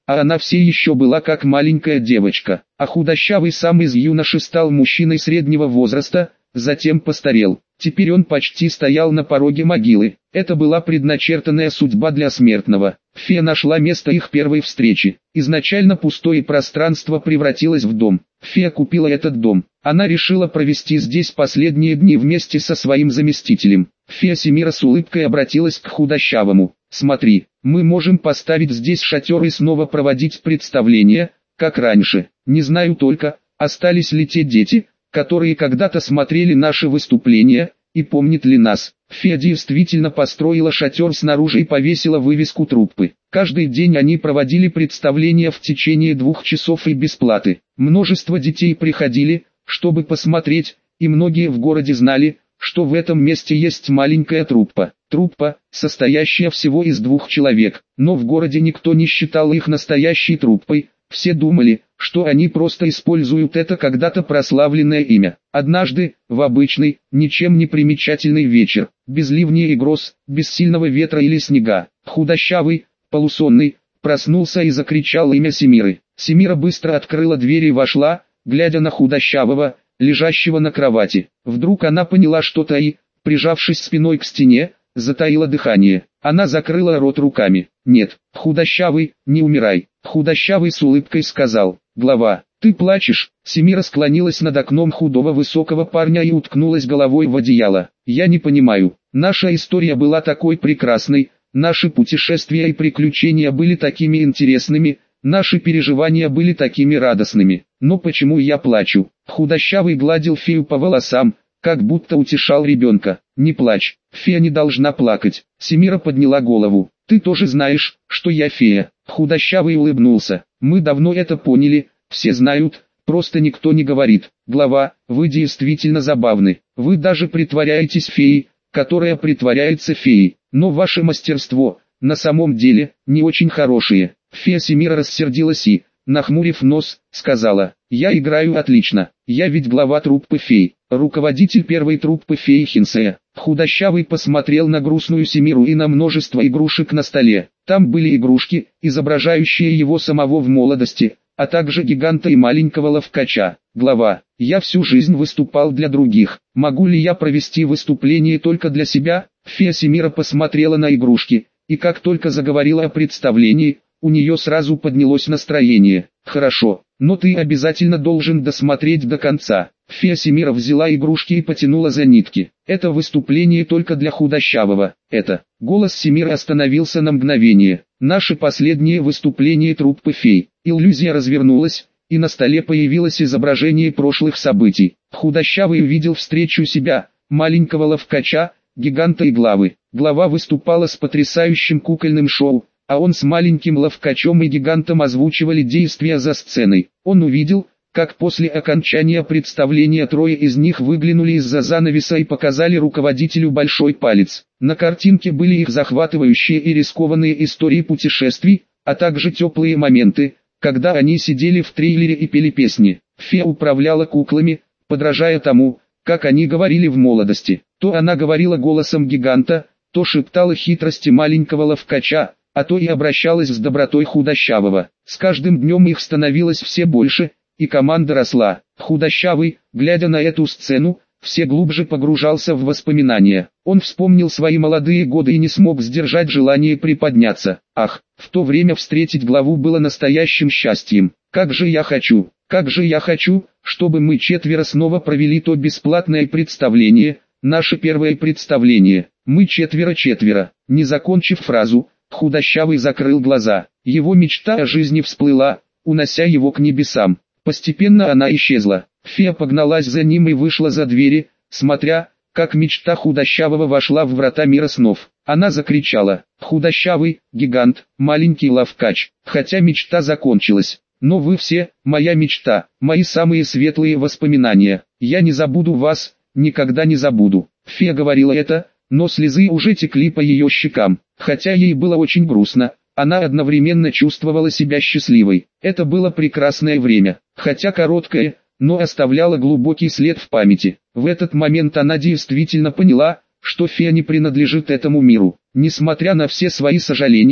а она все еще была как маленькая девочка, а худощавый сам из юноши стал мужчиной среднего возраста, затем постарел. Теперь он почти стоял на пороге могилы. Это была предначертанная судьба для смертного. Фея нашла место их первой встречи. Изначально пустое пространство превратилось в дом. Фея купила этот дом. Она решила провести здесь последние дни вместе со своим заместителем. Фея Семира с улыбкой обратилась к худощавому. «Смотри, мы можем поставить здесь шатер и снова проводить представления, как раньше. Не знаю только, остались ли те дети, которые когда-то смотрели наши выступления, и помнят ли нас». Фея действительно построила шатер снаружи и повесила вывеску труппы. Каждый день они проводили представления в течение двух часов и без платы. Множество детей приходили, чтобы посмотреть, и многие в городе знали, что в этом месте есть маленькая труппа. Труппа, состоящая всего из двух человек, но в городе никто не считал их настоящей труппой. Все думали, что они просто используют это когда-то прославленное имя. Однажды, в обычный, ничем не примечательный вечер, без ливней и гроз, без сильного ветра или снега, худощавый, полусонный, проснулся и закричал имя Семиры. Семира быстро открыла дверь и вошла, глядя на худощавого, лежащего на кровати. Вдруг она поняла что-то и, прижавшись спиной к стене, затаила дыхание. Она закрыла рот руками. «Нет, худощавый, не умирай». Худощавый с улыбкой сказал: «Глава, ты плачешь?» Семира склонилась над окном худого высокого парня и уткнулась головой в одеяло. «Я не понимаю. Наша история была такой прекрасной, наши путешествия и приключения были такими интересными, наши переживания были такими радостными. Но почему я плачу?» Худощавый гладил фею по волосам, как будто утешал ребенка. «Не плачь, фея не должна плакать». Семира подняла голову. «Ты тоже знаешь, что я фея». Худощавый улыбнулся. «Мы давно это поняли, все знают, просто никто не говорит. Глава, вы действительно забавны. Вы даже притворяетесь феей, которая притворяется феей. Но ваше мастерство, на самом деле, не очень хорошее». Фея Семира рассердилась и, нахмурив нос, сказала: «Я играю отлично, я ведь глава труппы фей, руководитель первой труппы феи Хинсея». Худощавый посмотрел на грустную Семиру и на множество игрушек на столе. Там были игрушки, изображающие его самого в молодости, а также гиганта и маленького ловкача. «Глава, я всю жизнь выступал для других, могу ли я провести выступление только для себя?» Фея Семира посмотрела на игрушки, и как только заговорила о представлении, у нее сразу поднялось настроение. «Хорошо, но ты обязательно должен досмотреть до конца». Фея Семира взяла игрушки и потянула за нитки. «Это выступление только для худощавого. Это...» Голос Семиры остановился на мгновение. «Наше последнее выступление труппы фей». Иллюзия развернулась, и на столе появилось изображение прошлых событий. Худощавый увидел встречу себя, маленького ловкача, гиганта и главы. Глава выступала с потрясающим кукольным шоу, а он с маленьким ловкачом и гигантом озвучивали действия за сценой. Он увидел, как после окончания представления трое из них выглянули из-за занавеса и показали руководителю большой палец. На картинке были их захватывающие и рискованные истории путешествий, а также теплые моменты, когда они сидели в трейлере и пели песни. Фея управляла куклами, подражая тому, как они говорили в молодости. То она говорила голосом гиганта, то шептала хитрости маленького ловкача, а то и обращалась с добротой худощавого. С каждым днем их становилось все больше, и команда росла. Худощавый, глядя на эту сцену, все глубже погружался в воспоминания. Он вспомнил свои молодые годы и не смог сдержать желание приподняться. Ах, в то время встретить главу было настоящим счастьем. Как же я хочу, как же я хочу, чтобы мы четверо снова провели то бесплатное представление, наше первое представление. Мы четверо-четверо. Не закончив фразу, худощавый закрыл глаза. Его мечта о жизни всплыла, унося его к небесам. Постепенно она исчезла. Фея погналась за ним и вышла за двери, смотря, как мечта худощавого вошла в врата мира снов. Она закричала: «Худощавый, гигант, маленький ловкач». Хотя мечта закончилась. Но вы все, моя мечта, мои самые светлые воспоминания. Я не забуду вас, никогда не забуду. Фея говорила это, но слезы уже текли по ее щекам. Хотя ей было очень грустно, она одновременно чувствовала себя счастливой. Это было прекрасное время, хотя короткое, но оставляло глубокий след в памяти. В этот момент она действительно поняла, что фея не принадлежит этому миру. Несмотря на все свои сожаления,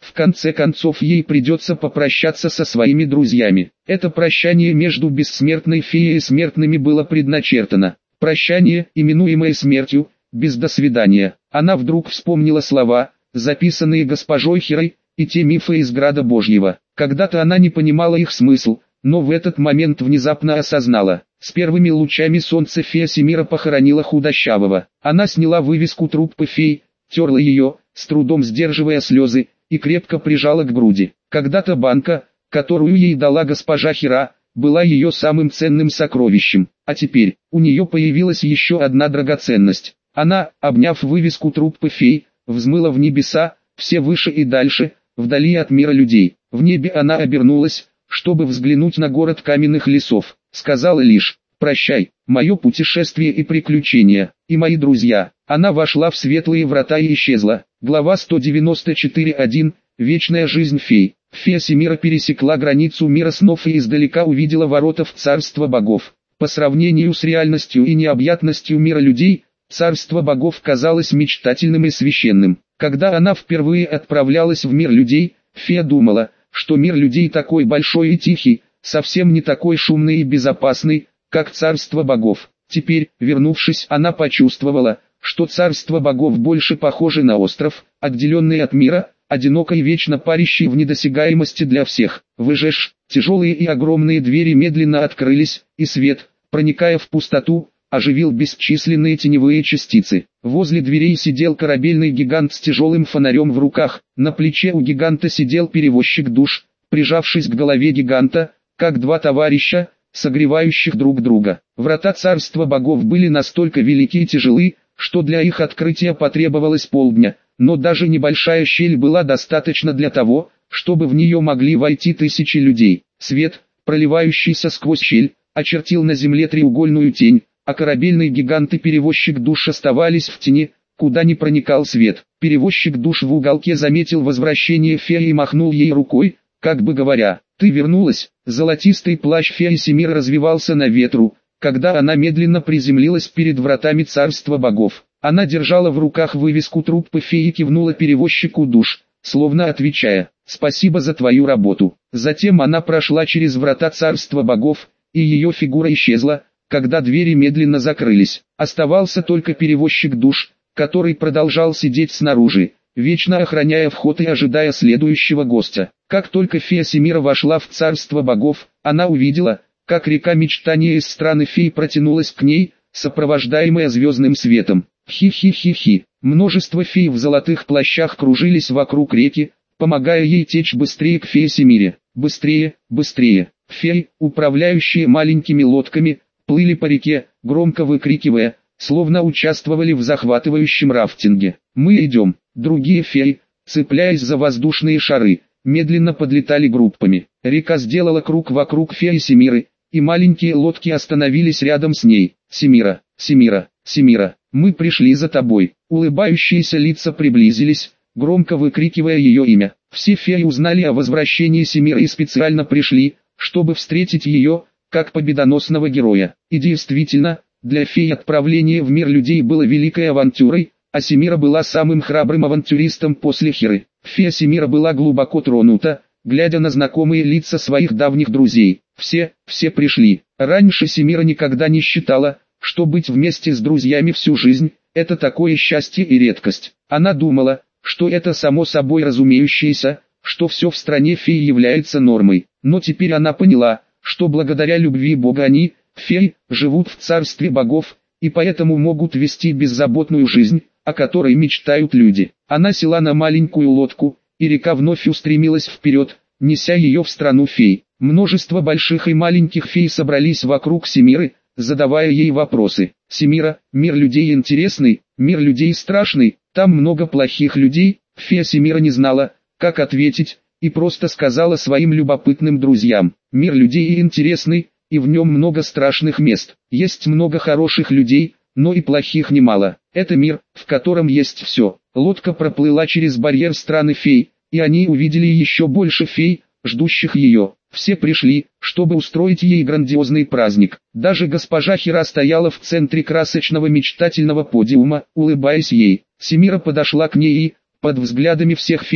В конце концов ей придется попрощаться со своими друзьями. Это прощание между бессмертной феей и смертными было предначертано. Прощание, именуемое смертью, без «до свидания». Она вдруг вспомнила слова, записанные госпожой Хирой, и те мифы из Града Божьего. Когда-то она не понимала их смысл, но в этот момент внезапно осознала. С первыми лучами солнца фея Семира похоронила худощавого. Она сняла вывеску труппы фей, терла ее, с трудом сдерживая слезы, и крепко прижала к груди. Когда-то банка, которую ей дала госпожа Хира, была ее самым ценным сокровищем, а теперь у нее появилась еще одна драгоценность. Она, обняв вывеску труппы фей, взмыла в небеса, все выше и дальше, вдали от мира людей. В небе она обернулась, чтобы взглянуть на город каменных лесов, сказала лишь: «Прощай, мое путешествие и приключения, и мои друзья». Она вошла в светлые врата и исчезла. Глава сто девяносто четыре точка один. Вечная жизнь фей. Фея Семира пересекла границу мира снов и издалека увидела ворота в царство богов. По сравнению с реальностью и необъятностью мира людей, царство богов казалось мечтательным и священным. Когда она впервые отправлялась в мир людей, фея думала, что мир людей такой большой и тихий, совсем не такой шумный и безопасный, как царство богов. Теперь, вернувшись, она почувствовала, что царство богов больше похоже на остров, отделенный от мира, одиноко и вечно парящий в недосягаемости для всех. Выжжешь, тяжелые и огромные двери медленно открылись, и свет, проникая в пустоту, оживил бесчисленные теневые частицы. Возле дверей сидел корабельный гигант с тяжелым фонарем в руках, на плече у гиганта сидел перевозчик душ, прижавшись к голове гиганта, как два товарища, согревающих друг друга. Врата царства богов были настолько велики и тяжелы, что для их открытия потребовалось полдня, но даже небольшая щель была достаточно для того, чтобы в нее могли войти тысячи людей. Свет, проливающийся сквозь щель, очертил на земле треугольную тень, а корабельный гигант и перевозчик душ оставались в тени, куда не проникал свет. Перевозчик душ в уголке заметил возвращение феи и махнул ей рукой, как бы говоря: «Ты вернулась». Золотистый плащ феи Семира развивался на ветру, когда она медленно приземлилась перед вратами царства богов. Она держала в руках вывеску труппы феи и кивнула перевозчику душ, словно отвечая: «Спасибо за твою работу». Затем она прошла через врата царства богов, и ее фигура исчезла, когда двери медленно закрылись. Оставался только перевозчик душ, который продолжал сидеть снаружи, вечно охраняя вход и ожидая следующего гостя. Как только фея Семира вошла в царство богов, она увидела, как река мечтания из страны фей протянулась к ней, сопровождаемая звездным светом. Хи-хи-хи-хи. Множество фей в золотых плащах кружились вокруг реки, помогая ей течь быстрее к фее Семире. Быстрее, быстрее. Феи, управляющие маленькими лодками, плыли по реке, громко выкрикивая, словно участвовали в захватывающем рафтинге. «Мы идем». Другие феи, цепляясь за воздушные шары, медленно подлетали группами. Река сделала круг вокруг феи Семиры, и маленькие лодки остановились рядом с ней. «Семира, Семира, Семира, мы пришли за тобой». Улыбающиеся лица приблизились, громко выкрикивая ее имя. Все феи узнали о возвращении Семиры и специально пришли, чтобы встретить ее, как победоносного героя. И действительно, для феи отправление в мир людей было великой авантюрой, а Семира была самым храбрым авантюристом после Хиры. Фея Семира была глубоко тронута, глядя на знакомые лица своих давних друзей. Все, все пришли. Раньше Семира никогда не считала, что быть вместе с друзьями всю жизнь – это такое счастье и редкость. Она думала, что это само собой разумеющееся, что все в стране феи является нормой. Но теперь она поняла, что благодаря любви Бога они, феи, живут в царстве богов, и поэтому могут вести беззаботную жизнь, о которой мечтают люди. Она села на маленькую лодку, и река вновь устремилась вперед, неся ее в страну фей. Множество больших и маленьких фей собрались вокруг Семиры, задавая ей вопросы. «Семира, мир людей интересный, мир людей страшный, там много плохих людей». Фея Семира не знала, как ответить, и просто сказала своим любопытным друзьям: «Мир людей интересный, и в нем много страшных мест. Есть много хороших людей, но и плохих немало. Это мир, в котором есть все». Лодка проплыла через барьер страны фей, и они увидели еще больше фей, ждущих ее. Все пришли, чтобы устроить ей грандиозный праздник. Даже госпожа Хира стояла в центре красочного мечтательного подиума, улыбаясь ей. Семира подошла к ней и, под взглядами всех фей,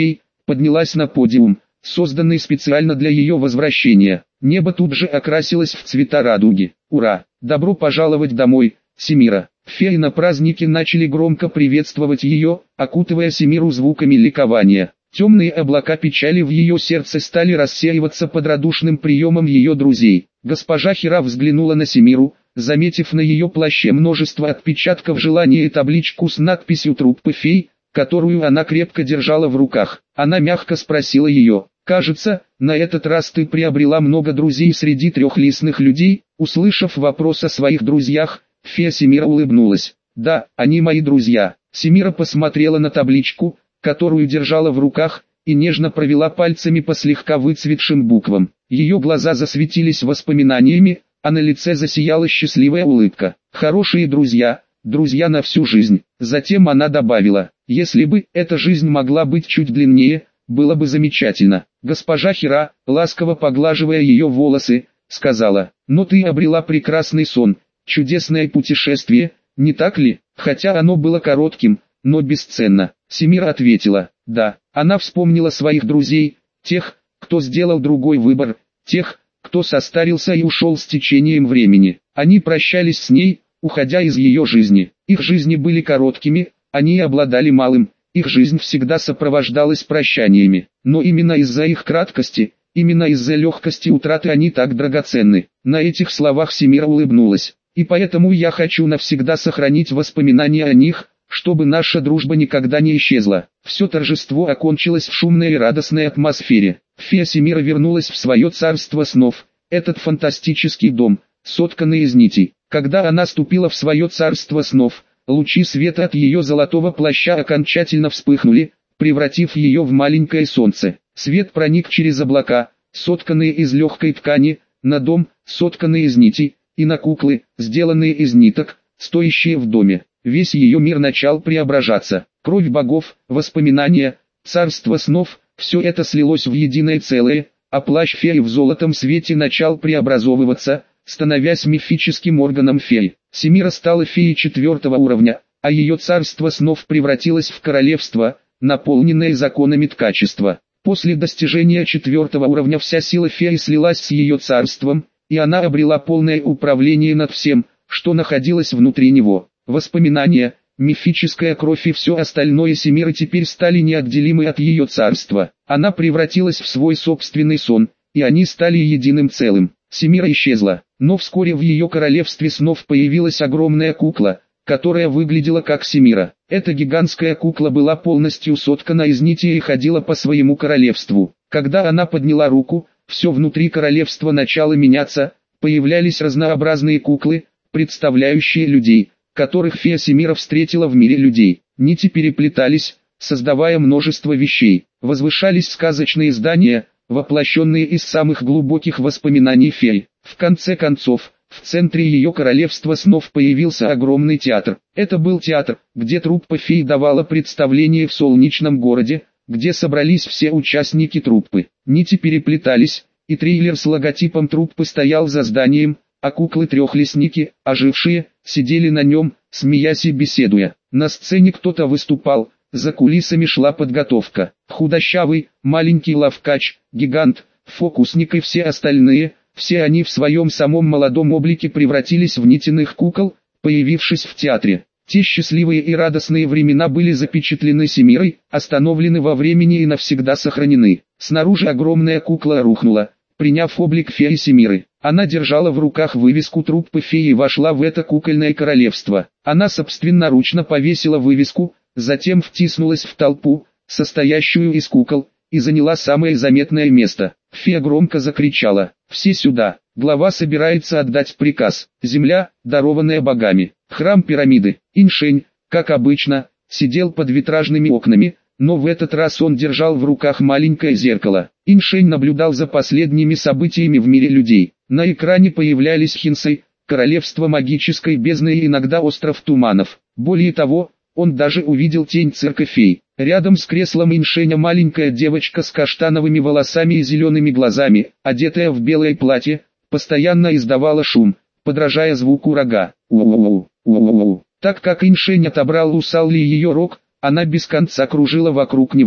поднялась на подиум, созданный специально для ее возвращения. Небо тут же окрасилось в цвета радуги. Ура! Добро пожаловать домой, Семира! Феи на празднике начали громко приветствовать ее, окутывая Семиру звуками ликования. Темные облака печали в ее сердце стали рассеиваться под радушным приемом ее друзей. Госпожа Хира взглянула на Семиру, заметив на ее плаще множество отпечатков желания и табличку с надписью «Труппы фей», которую она крепко держала в руках. Она мягко спросила ее: «Кажется, на этот раз ты приобрела много друзей среди трехлистных людей?» Услышав вопрос о своих друзьях, фея Семира улыбнулась. «Да, они мои друзья». Семира посмотрела на табличку, которую держала в руках, и нежно провела пальцами по слегка выцветшим буквам. Ее глаза засветились воспоминаниями, а на лице засияла счастливая улыбка. «Хорошие друзья, друзья на всю жизнь». Затем она добавила: «Если бы эта жизнь могла быть чуть длиннее, было бы замечательно». Госпожа Хира, ласково поглаживая ее волосы, сказала: «Но ты обрела прекрасный сон, чудесное путешествие, не так ли? Хотя оно было коротким, но бесценно». Семира ответила: «Да». Она вспомнила своих друзей, тех, кто сделал другой выбор, тех, кто состарился и ушел с течением времени. Они прощались с ней, уходя из ее жизни. Их жизни были короткими, они обладали малым, их жизнь всегда сопровождалась прощаниями. Но именно из-за их краткости, именно из-за легкости утраты они так драгоценны. На этих словах Семира улыбнулась. «И поэтому я хочу навсегда сохранить воспоминания о них, чтобы наша дружба никогда не исчезла». Все торжество окончилось в шумной и радостной атмосфере. Фея Семира вернулась в свое царство снов, этот фантастический дом, сотканный из нитей. Когда она ступила в свое царство снов, лучи света от ее золотого плаща окончательно вспыхнули, превратив ее в маленькое солнце. Свет проник через облака, сотканные из легкой ткани, на дом, сотканный из нитей, и на куклы, сделанные из ниток, стоящие в доме. Весь ее мир начал преображаться. Кровь богов, воспоминания, царство снов – все это слилось в единое целое, а плащ феи в золотом свете начал преобразовываться, становясь мифическим органом феи. Семира стала феей четвертого уровня, а ее царство снов превратилось в королевство, наполненное законами ткачества. После достижения четвертого уровня вся сила феи слилась с ее царством, и она обрела полное управление над всем, что находилось внутри него. Воспоминания, мифическая кровь и все остальное Семиры теперь стали неотделимы от ее царства. Она превратилась в свой собственный сон, и они стали единым целым. Семира исчезла, но вскоре в ее королевстве снов появилась огромная кукла, которая выглядела как Семира. Эта гигантская кукла была полностью соткана из нити и ходила по своему королевству. Когда она подняла руку, все внутри королевства начало меняться, появлялись разнообразные куклы, представляющие людей, которых фея Семира встретила в мире людей. Нити переплетались, создавая множество вещей. Возвышались сказочные здания, воплощенные из самых глубоких воспоминаний феи. В конце концов, в центре ее королевства снов появился огромный театр. Это был театр, где труппа фей давала представление в солнечном городе, где собрались все участники труппы. Нити переплетались, и трейлер с логотипом труппы стоял за зданием, а куклы-трехлистники, ожившие, сидели на нем, смеясь и беседуя. На сцене кто-то выступал, за кулисами шла подготовка. Худощавый, маленький лавкач, гигант, фокусник и все остальные, все они в своем самом молодом облике превратились в нитяных кукол, появившись в театре. Те счастливые и радостные времена были запечатлены Семирой, остановлены во времени и навсегда сохранены. Снаружи огромная кукла рухнула, приняв облик феи Семиры. Она держала в руках вывеску труппы феи и вошла в это кукольное королевство. Она собственноручно повесила вывеску, затем втиснулась в толпу, состоящую из кукол, и заняла самое заметное место. Фея громко закричала: «Все сюда! Глава собирается отдать приказ. Земля, дарованная богами». Храм пирамиды. Иншень, как обычно, сидел под витражными окнами, но в этот раз он держал в руках маленькое зеркало. Иншень наблюдал за последними событиями в мире людей. На экране появлялись Хинсэй, королевство магической бездны и иногда остров туманов. Более того, он даже увидел тень цирка фей. Рядом с креслом Иншеня маленькая девочка с каштановыми волосами и зелеными глазами, одетая в белое платье, постоянно издавала шум, подражая звуку рога. У-у-у, у-у-у. Так как Иншень отобрал у Салли ее рог, она без конца кружила вокруг него.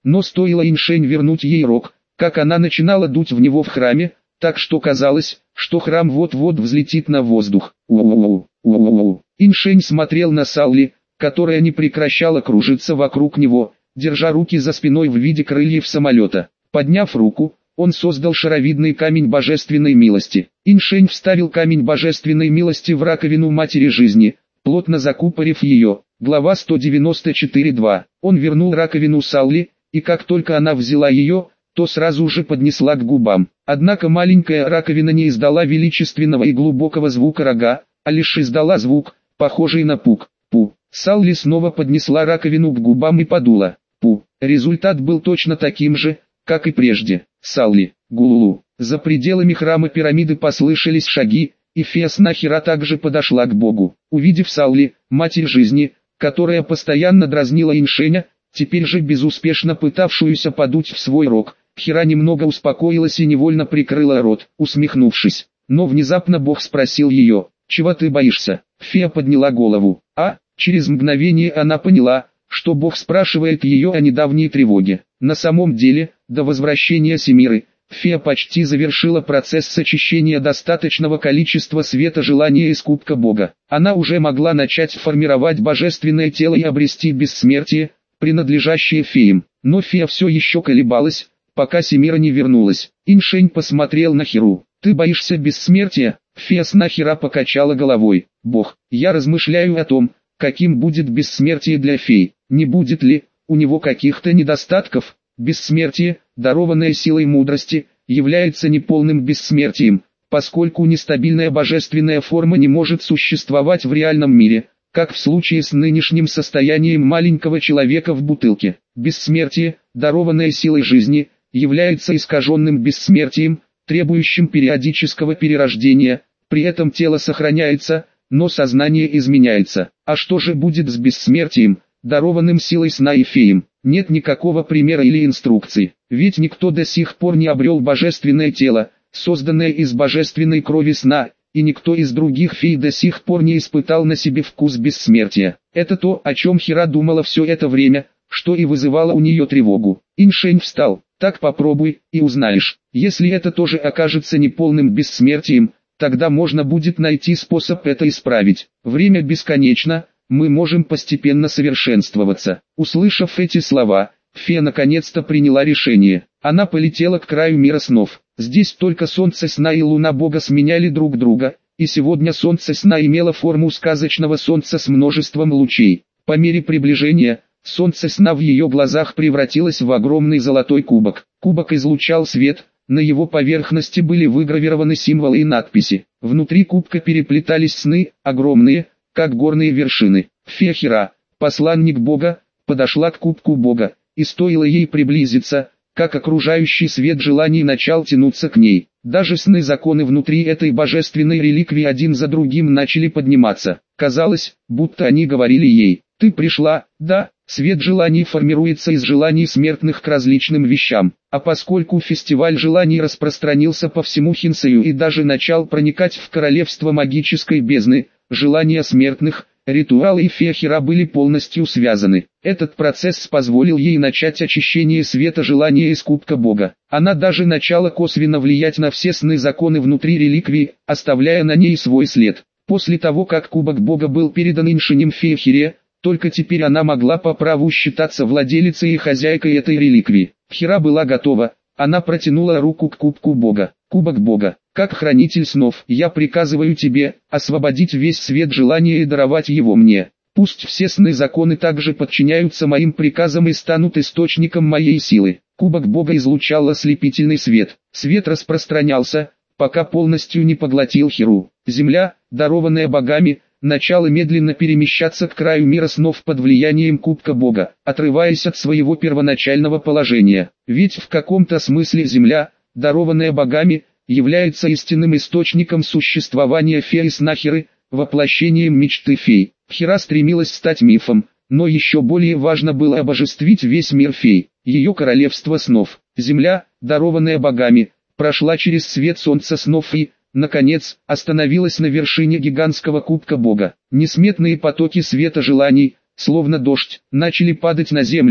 Но стоило Иншень вернуть ей рог, как она начинала дуть в него в храме, так что казалось, что храм вот-вот взлетит на воздух. У-у-у, у-у-у. Иншень смотрел на Салли, которая не прекращала кружиться вокруг него, держа руки за спиной в виде крыльев самолета. Подняв руку, он создал шаровидный камень божественной милости. Иншень вставил камень божественной милости в раковину матери жизни, плотно закупорив ее. Глава сто девяносто четыре два. Он вернул раковину Салли, и как только она взяла ее, то сразу же поднесла к губам. Однако маленькая раковина не издала величественного и глубокого звука рога, а лишь издала звук, похожий на пук. Пу. Салли снова поднесла раковину к губам и подула. Пу. Результат был точно таким же, как и прежде. Салли, Гулулу. За пределами храма пирамиды послышались шаги, и фея сна Хира также подошла к Богу. Увидев Салли, матерь жизни, которая постоянно дразнила Иншеня, теперь же безуспешно пытавшуюся подуть в свой рог, Хира немного успокоилась и невольно прикрыла рот, усмехнувшись. Но внезапно Бог спросил ее: «Чего ты боишься?» Фея подняла голову, а, через мгновение она поняла, что Бог спрашивает ее о недавней тревоге. На самом деле, до возвращения Семиры, фея почти завершила процесс очищения достаточного количества света желания из кубка Бога. Она уже могла начать формировать божественное тело и обрести бессмертие, принадлежащее феям. Но фея все еще колебалась, пока Семира не вернулась. Иншень посмотрел на Хиру. «Ты боишься бессмертия?» Фея сна Хира покачала головой. «Бог, я размышляю о том, каким будет бессмертие для фей. Не будет ли у него каких-то недостатков? Бессмертие, дарованное силой мудрости, является неполным бессмертием, поскольку нестабильная божественная форма не может существовать в реальном мире, как в случае с нынешним состоянием маленького человека в бутылке. Бессмертие, дарованное силой жизни, является искаженным бессмертием, требующим периодического перерождения, при этом тело сохраняется, но сознание изменяется. А что же будет с бессмертием, дарованным силой сна и феям? Нет никакого примера или инструкции, ведь никто до сих пор не обрел божественное тело, созданное из божественной крови сна, и никто из других фей до сих пор не испытал на себе вкус бессмертия. Это то, о чем Хира думала все это время, что и вызывало у нее тревогу. Иншень встал. «Так попробуй, и узнаешь. Если это тоже окажется неполным бессмертием, тогда можно будет найти способ это исправить. Время бесконечно, мы можем постепенно совершенствоваться». Услышав эти слова, фея наконец-то приняла решение. Она полетела к краю мира снов. Здесь только солнце сна и луна бога сменяли друг друга, и сегодня солнце сна имело форму сказочного солнца с множеством лучей. По мере приближения, солнце сна в ее глазах превратилось в огромный золотой кубок. Кубок излучал свет, на его поверхности были выгравированы символы и надписи. Внутри кубка переплетались сны, огромные, как горные вершины. Фея Хира, посланник Бога, подошла к кубку Бога, и стоило ей приблизиться, как окружающий свет желаний начал тянуться к ней. Даже сны-законы внутри этой божественной реликвии один за другим начали подниматься. Казалось, будто они говорили ей: «Ты пришла, да?» Свет желаний формируется из желаний смертных к различным вещам, а поскольку фестиваль желаний распространился по всему Хинсею и даже начал проникать в королевство магической бездны, желания смертных, ритуалы и фея Хира были полностью связаны. Этот процесс позволил ей начать очищение света желания из кубка Бога. Она даже начала косвенно влиять на все сны-законы внутри реликвии, оставляя на ней свой след. После того, как кубок Бога был передан Иншенем фее Хире, только теперь она могла по праву считаться владелицей и хозяйкой этой реликвии. Хира была готова, она протянула руку к кубку Бога. «Кубок Бога, как хранитель снов, я приказываю тебе освободить весь свет желания и даровать его мне. Пусть все сны-законы также подчиняются моим приказам и станут источником моей силы». Кубок Бога излучал ослепительный свет. Свет распространялся, пока полностью не поглотил Хиру. Земля, дарованная богами, начало медленно перемещаться к краю мира снов под влиянием кубка Бога, отрываясь от своего первоначального положения. Ведь в каком-то смысле земля, дарованная богами, является истинным источником существования феи сна Хиры, воплощением мечты фей. Хира стремилась стать мифом, но еще более важно было обожествить весь мир фей. Ее королевство снов, земля, дарованная богами, прошла через свет солнца снов и, наконец, остановилась на вершине гигантского кубка Бога. Несметные потоки света желаний, словно дождь, начали падать на землю,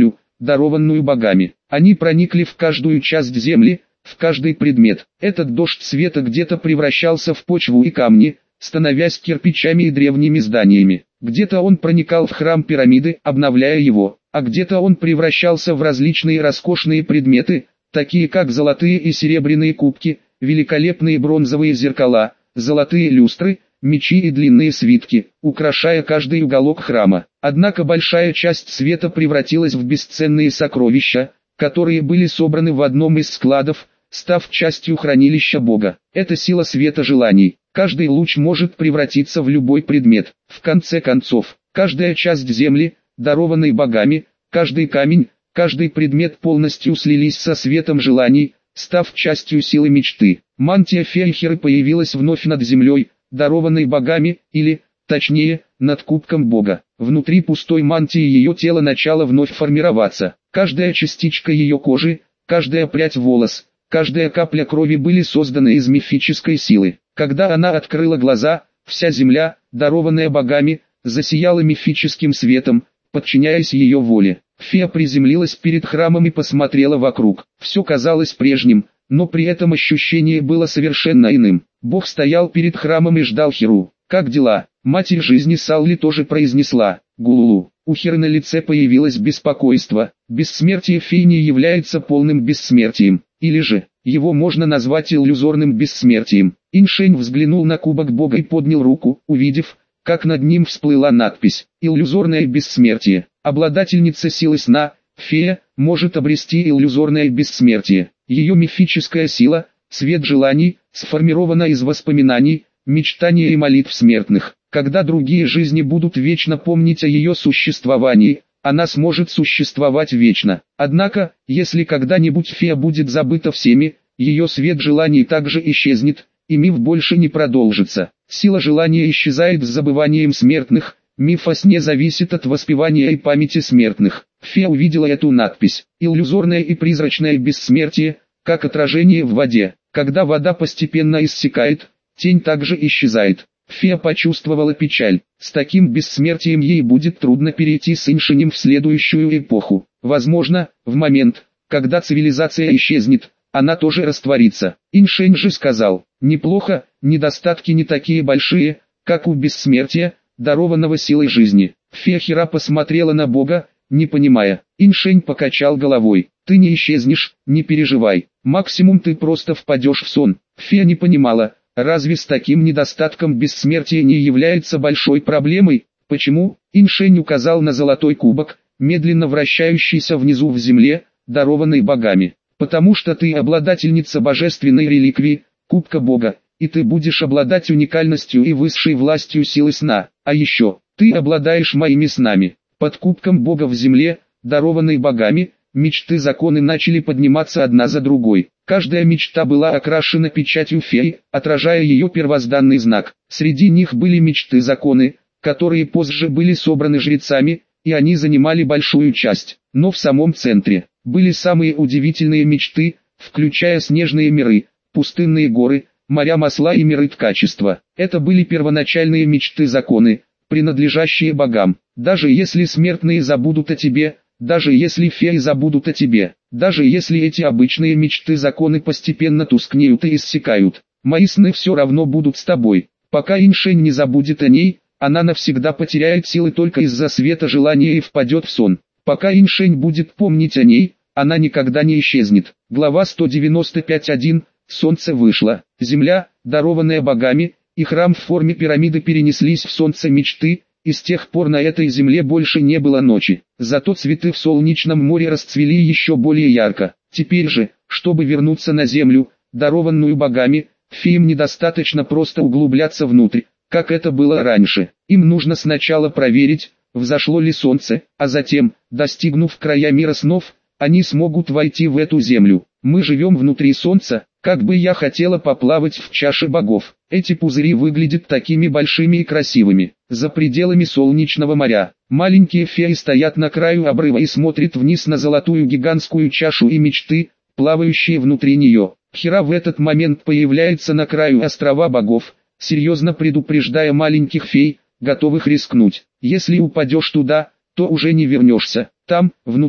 дарованную богами. Они проникли в каждую часть земли, в каждый предмет. Этот дождь света где-то превращался в почву и камни, становясь кирпичами и древними зданиями. Где-то он проникал в храм пирамиды, обновляя его, а где-то он превращался в различные роскошные предметы, такие как золотые и серебряные кубки, великолепные бронзовые зеркала, золотые люстры, мечи и длинные свитки, украшая каждый уголок храма. Однако большая часть света превратилась в бесценные сокровища, которые были собраны в одном из складов, став частью хранилища Бога. Это сила света желаний. Каждый луч может превратиться в любой предмет. В конце концов, каждая часть земли, дарованной богами, каждый камень, каждый предмет полностью слились со светом желаний, став частью силы мечты. Мантия Фейхеры появилась вновь над землей, дарованной богами, или, точнее, над кубком Бога. Внутри пустой мантии ее тело начало вновь формироваться. Каждая частичка ее кожи, каждая прядь волос, каждая капля крови были созданы из мифической силы. Когда она открыла глаза, вся земля, дарованная богами, засияла мифическим светом, подчиняясь ее воле. Фея приземлилась перед храмом и посмотрела вокруг. Все казалось прежним, но при этом ощущение было совершенно иным. Бог стоял перед храмом и ждал Хиру. «Как дела?» Матерь жизни Салли тоже произнесла «Гулулу». У Хиры на лице появилось беспокойство. Бессмертие феи не является полным бессмертием, или же, его можно назвать иллюзорным бессмертием. Иншень взглянул на кубок Бога и поднял руку, увидев, как над ним всплыла надпись «Иллюзорное бессмертие». Обладательница силы сна, фея, может обрести иллюзорное бессмертие. Ее мифическая сила, цвет желаний, сформирована из воспоминаний, мечтаний и молитв смертных. Когда другие жизни будут вечно помнить о ее существовании, она сможет существовать вечно. Однако, если когда-нибудь фея будет забыта всеми, ее свет желаний также исчезнет, и миф больше не продолжится. Сила желания исчезает с забыванием смертных, миф о сне зависит от воспевания и памяти смертных. Фея увидела эту надпись. Иллюзорное и призрачное бессмертие, как отражение в воде. Когда вода постепенно иссякает, тень также исчезает. Фея почувствовала печаль. С таким бессмертием ей будет трудно перейти с Иншенем в следующую эпоху. Возможно, в момент, когда цивилизация исчезнет, она тоже растворится. Иншень же сказал, неплохо, недостатки не такие большие, как у бессмертия, дарованного силой жизни. Фея Хира посмотрела на Бога, не понимая. Иншень покачал головой. Ты не исчезнешь, не переживай. Максимум ты просто впадешь в сон. Фея не понимала. Разве с таким недостатком бессмертия не является большой проблемой? Почему? Иншень указал на золотой кубок, медленно вращающийся внизу в земле, дарованный богами. Потому что ты обладательница божественной реликвии, кубка Бога, и ты будешь обладать уникальностью и высшей властью силы сна. А еще, ты обладаешь моими снами. Под кубком Бога в земле, дарованной богами, мечты законы начали подниматься одна за другой. Каждая мечта была окрашена печатью феи, отражая ее первозданный знак. Среди них были мечты-законы, которые позже были собраны жрецами, и они занимали большую часть. Но в самом центре были самые удивительные мечты, включая снежные миры, пустынные горы, моря масла и миры ткачества. Это были первоначальные мечты-законы, принадлежащие богам. Даже если смертные забудут о тебе, даже если феи забудут о тебе, даже если эти обычные мечты-законы постепенно тускнеют и иссякают, мои сны все равно будут с тобой. Пока Иншень не забудет о ней, она навсегда потеряет силы только из-за света желания и впадет в сон. Пока Иншень будет помнить о ней, она никогда не исчезнет. Глава сто девяносто пять точка один. Солнце вышло. Земля, дарованная богами, и храм в форме пирамиды перенеслись в солнце мечты, и с тех пор на этой земле больше не было ночи. Зато цветы в солнечном море расцвели еще более ярко. Теперь же, чтобы вернуться на землю, дарованную богами, феям недостаточно просто углубляться внутрь, как это было раньше. Им нужно сначала проверить, взошло ли солнце, а затем, достигнув края мира снов, они смогут войти в эту землю. Мы живем внутри солнца, как бы я хотела поплавать в чаше богов. Эти пузыри выглядят такими большими и красивыми. За пределами солнечного моря, маленькие феи стоят на краю обрыва и смотрят вниз на золотую гигантскую чашу и мечты, плавающие внутри нее. Хира в этот момент появляется на краю острова богов, серьезно предупреждая маленьких фей, готовых рискнуть. Если упадешь туда, то уже не вернешься. Там, внутри,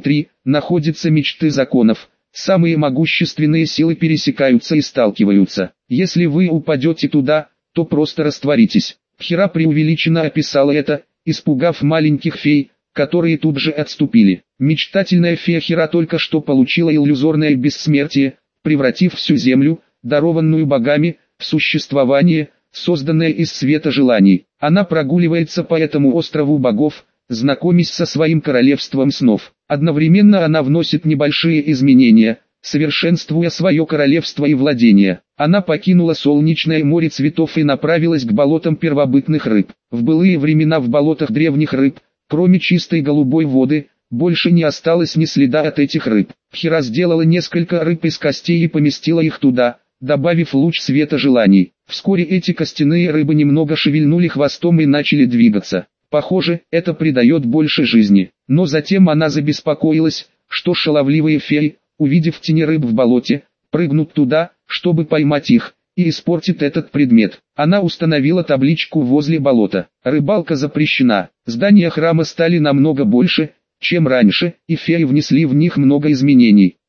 находятся мечты законов. Самые могущественные силы пересекаются и сталкиваются. Если вы упадете туда, то просто растворитесь. Пхера преувеличенно описала это, испугав маленьких фей, которые тут же отступили. Мечтательная фея Хера только что получила иллюзорное бессмертие, превратив всю землю, дарованную богами, в существование, созданное из света желаний. Она прогуливается по этому острову богов, знакомясь со своим королевством снов. Одновременно она вносит небольшие изменения, совершенствуя свое королевство и владение. Она покинула солнечное море цветов и направилась к болотам первобытных рыб. В былые времена в болотах древних рыб, кроме чистой голубой воды, больше не осталось ни следа от этих рыб. Пхера сделала несколько рыб из костей и поместила их туда, добавив луч света желаний. Вскоре эти костяные рыбы немного шевельнули хвостом и начали двигаться. Похоже, это придает больше жизни. Но затем она забеспокоилась, что шаловливые феи, увидев тени рыб в болоте, прыгнут туда, чтобы поймать их, и испортит этот предмет. Она установила табличку возле болота. Рыбалка запрещена. Здания храма стали намного больше, чем раньше, и феи внесли в них много изменений.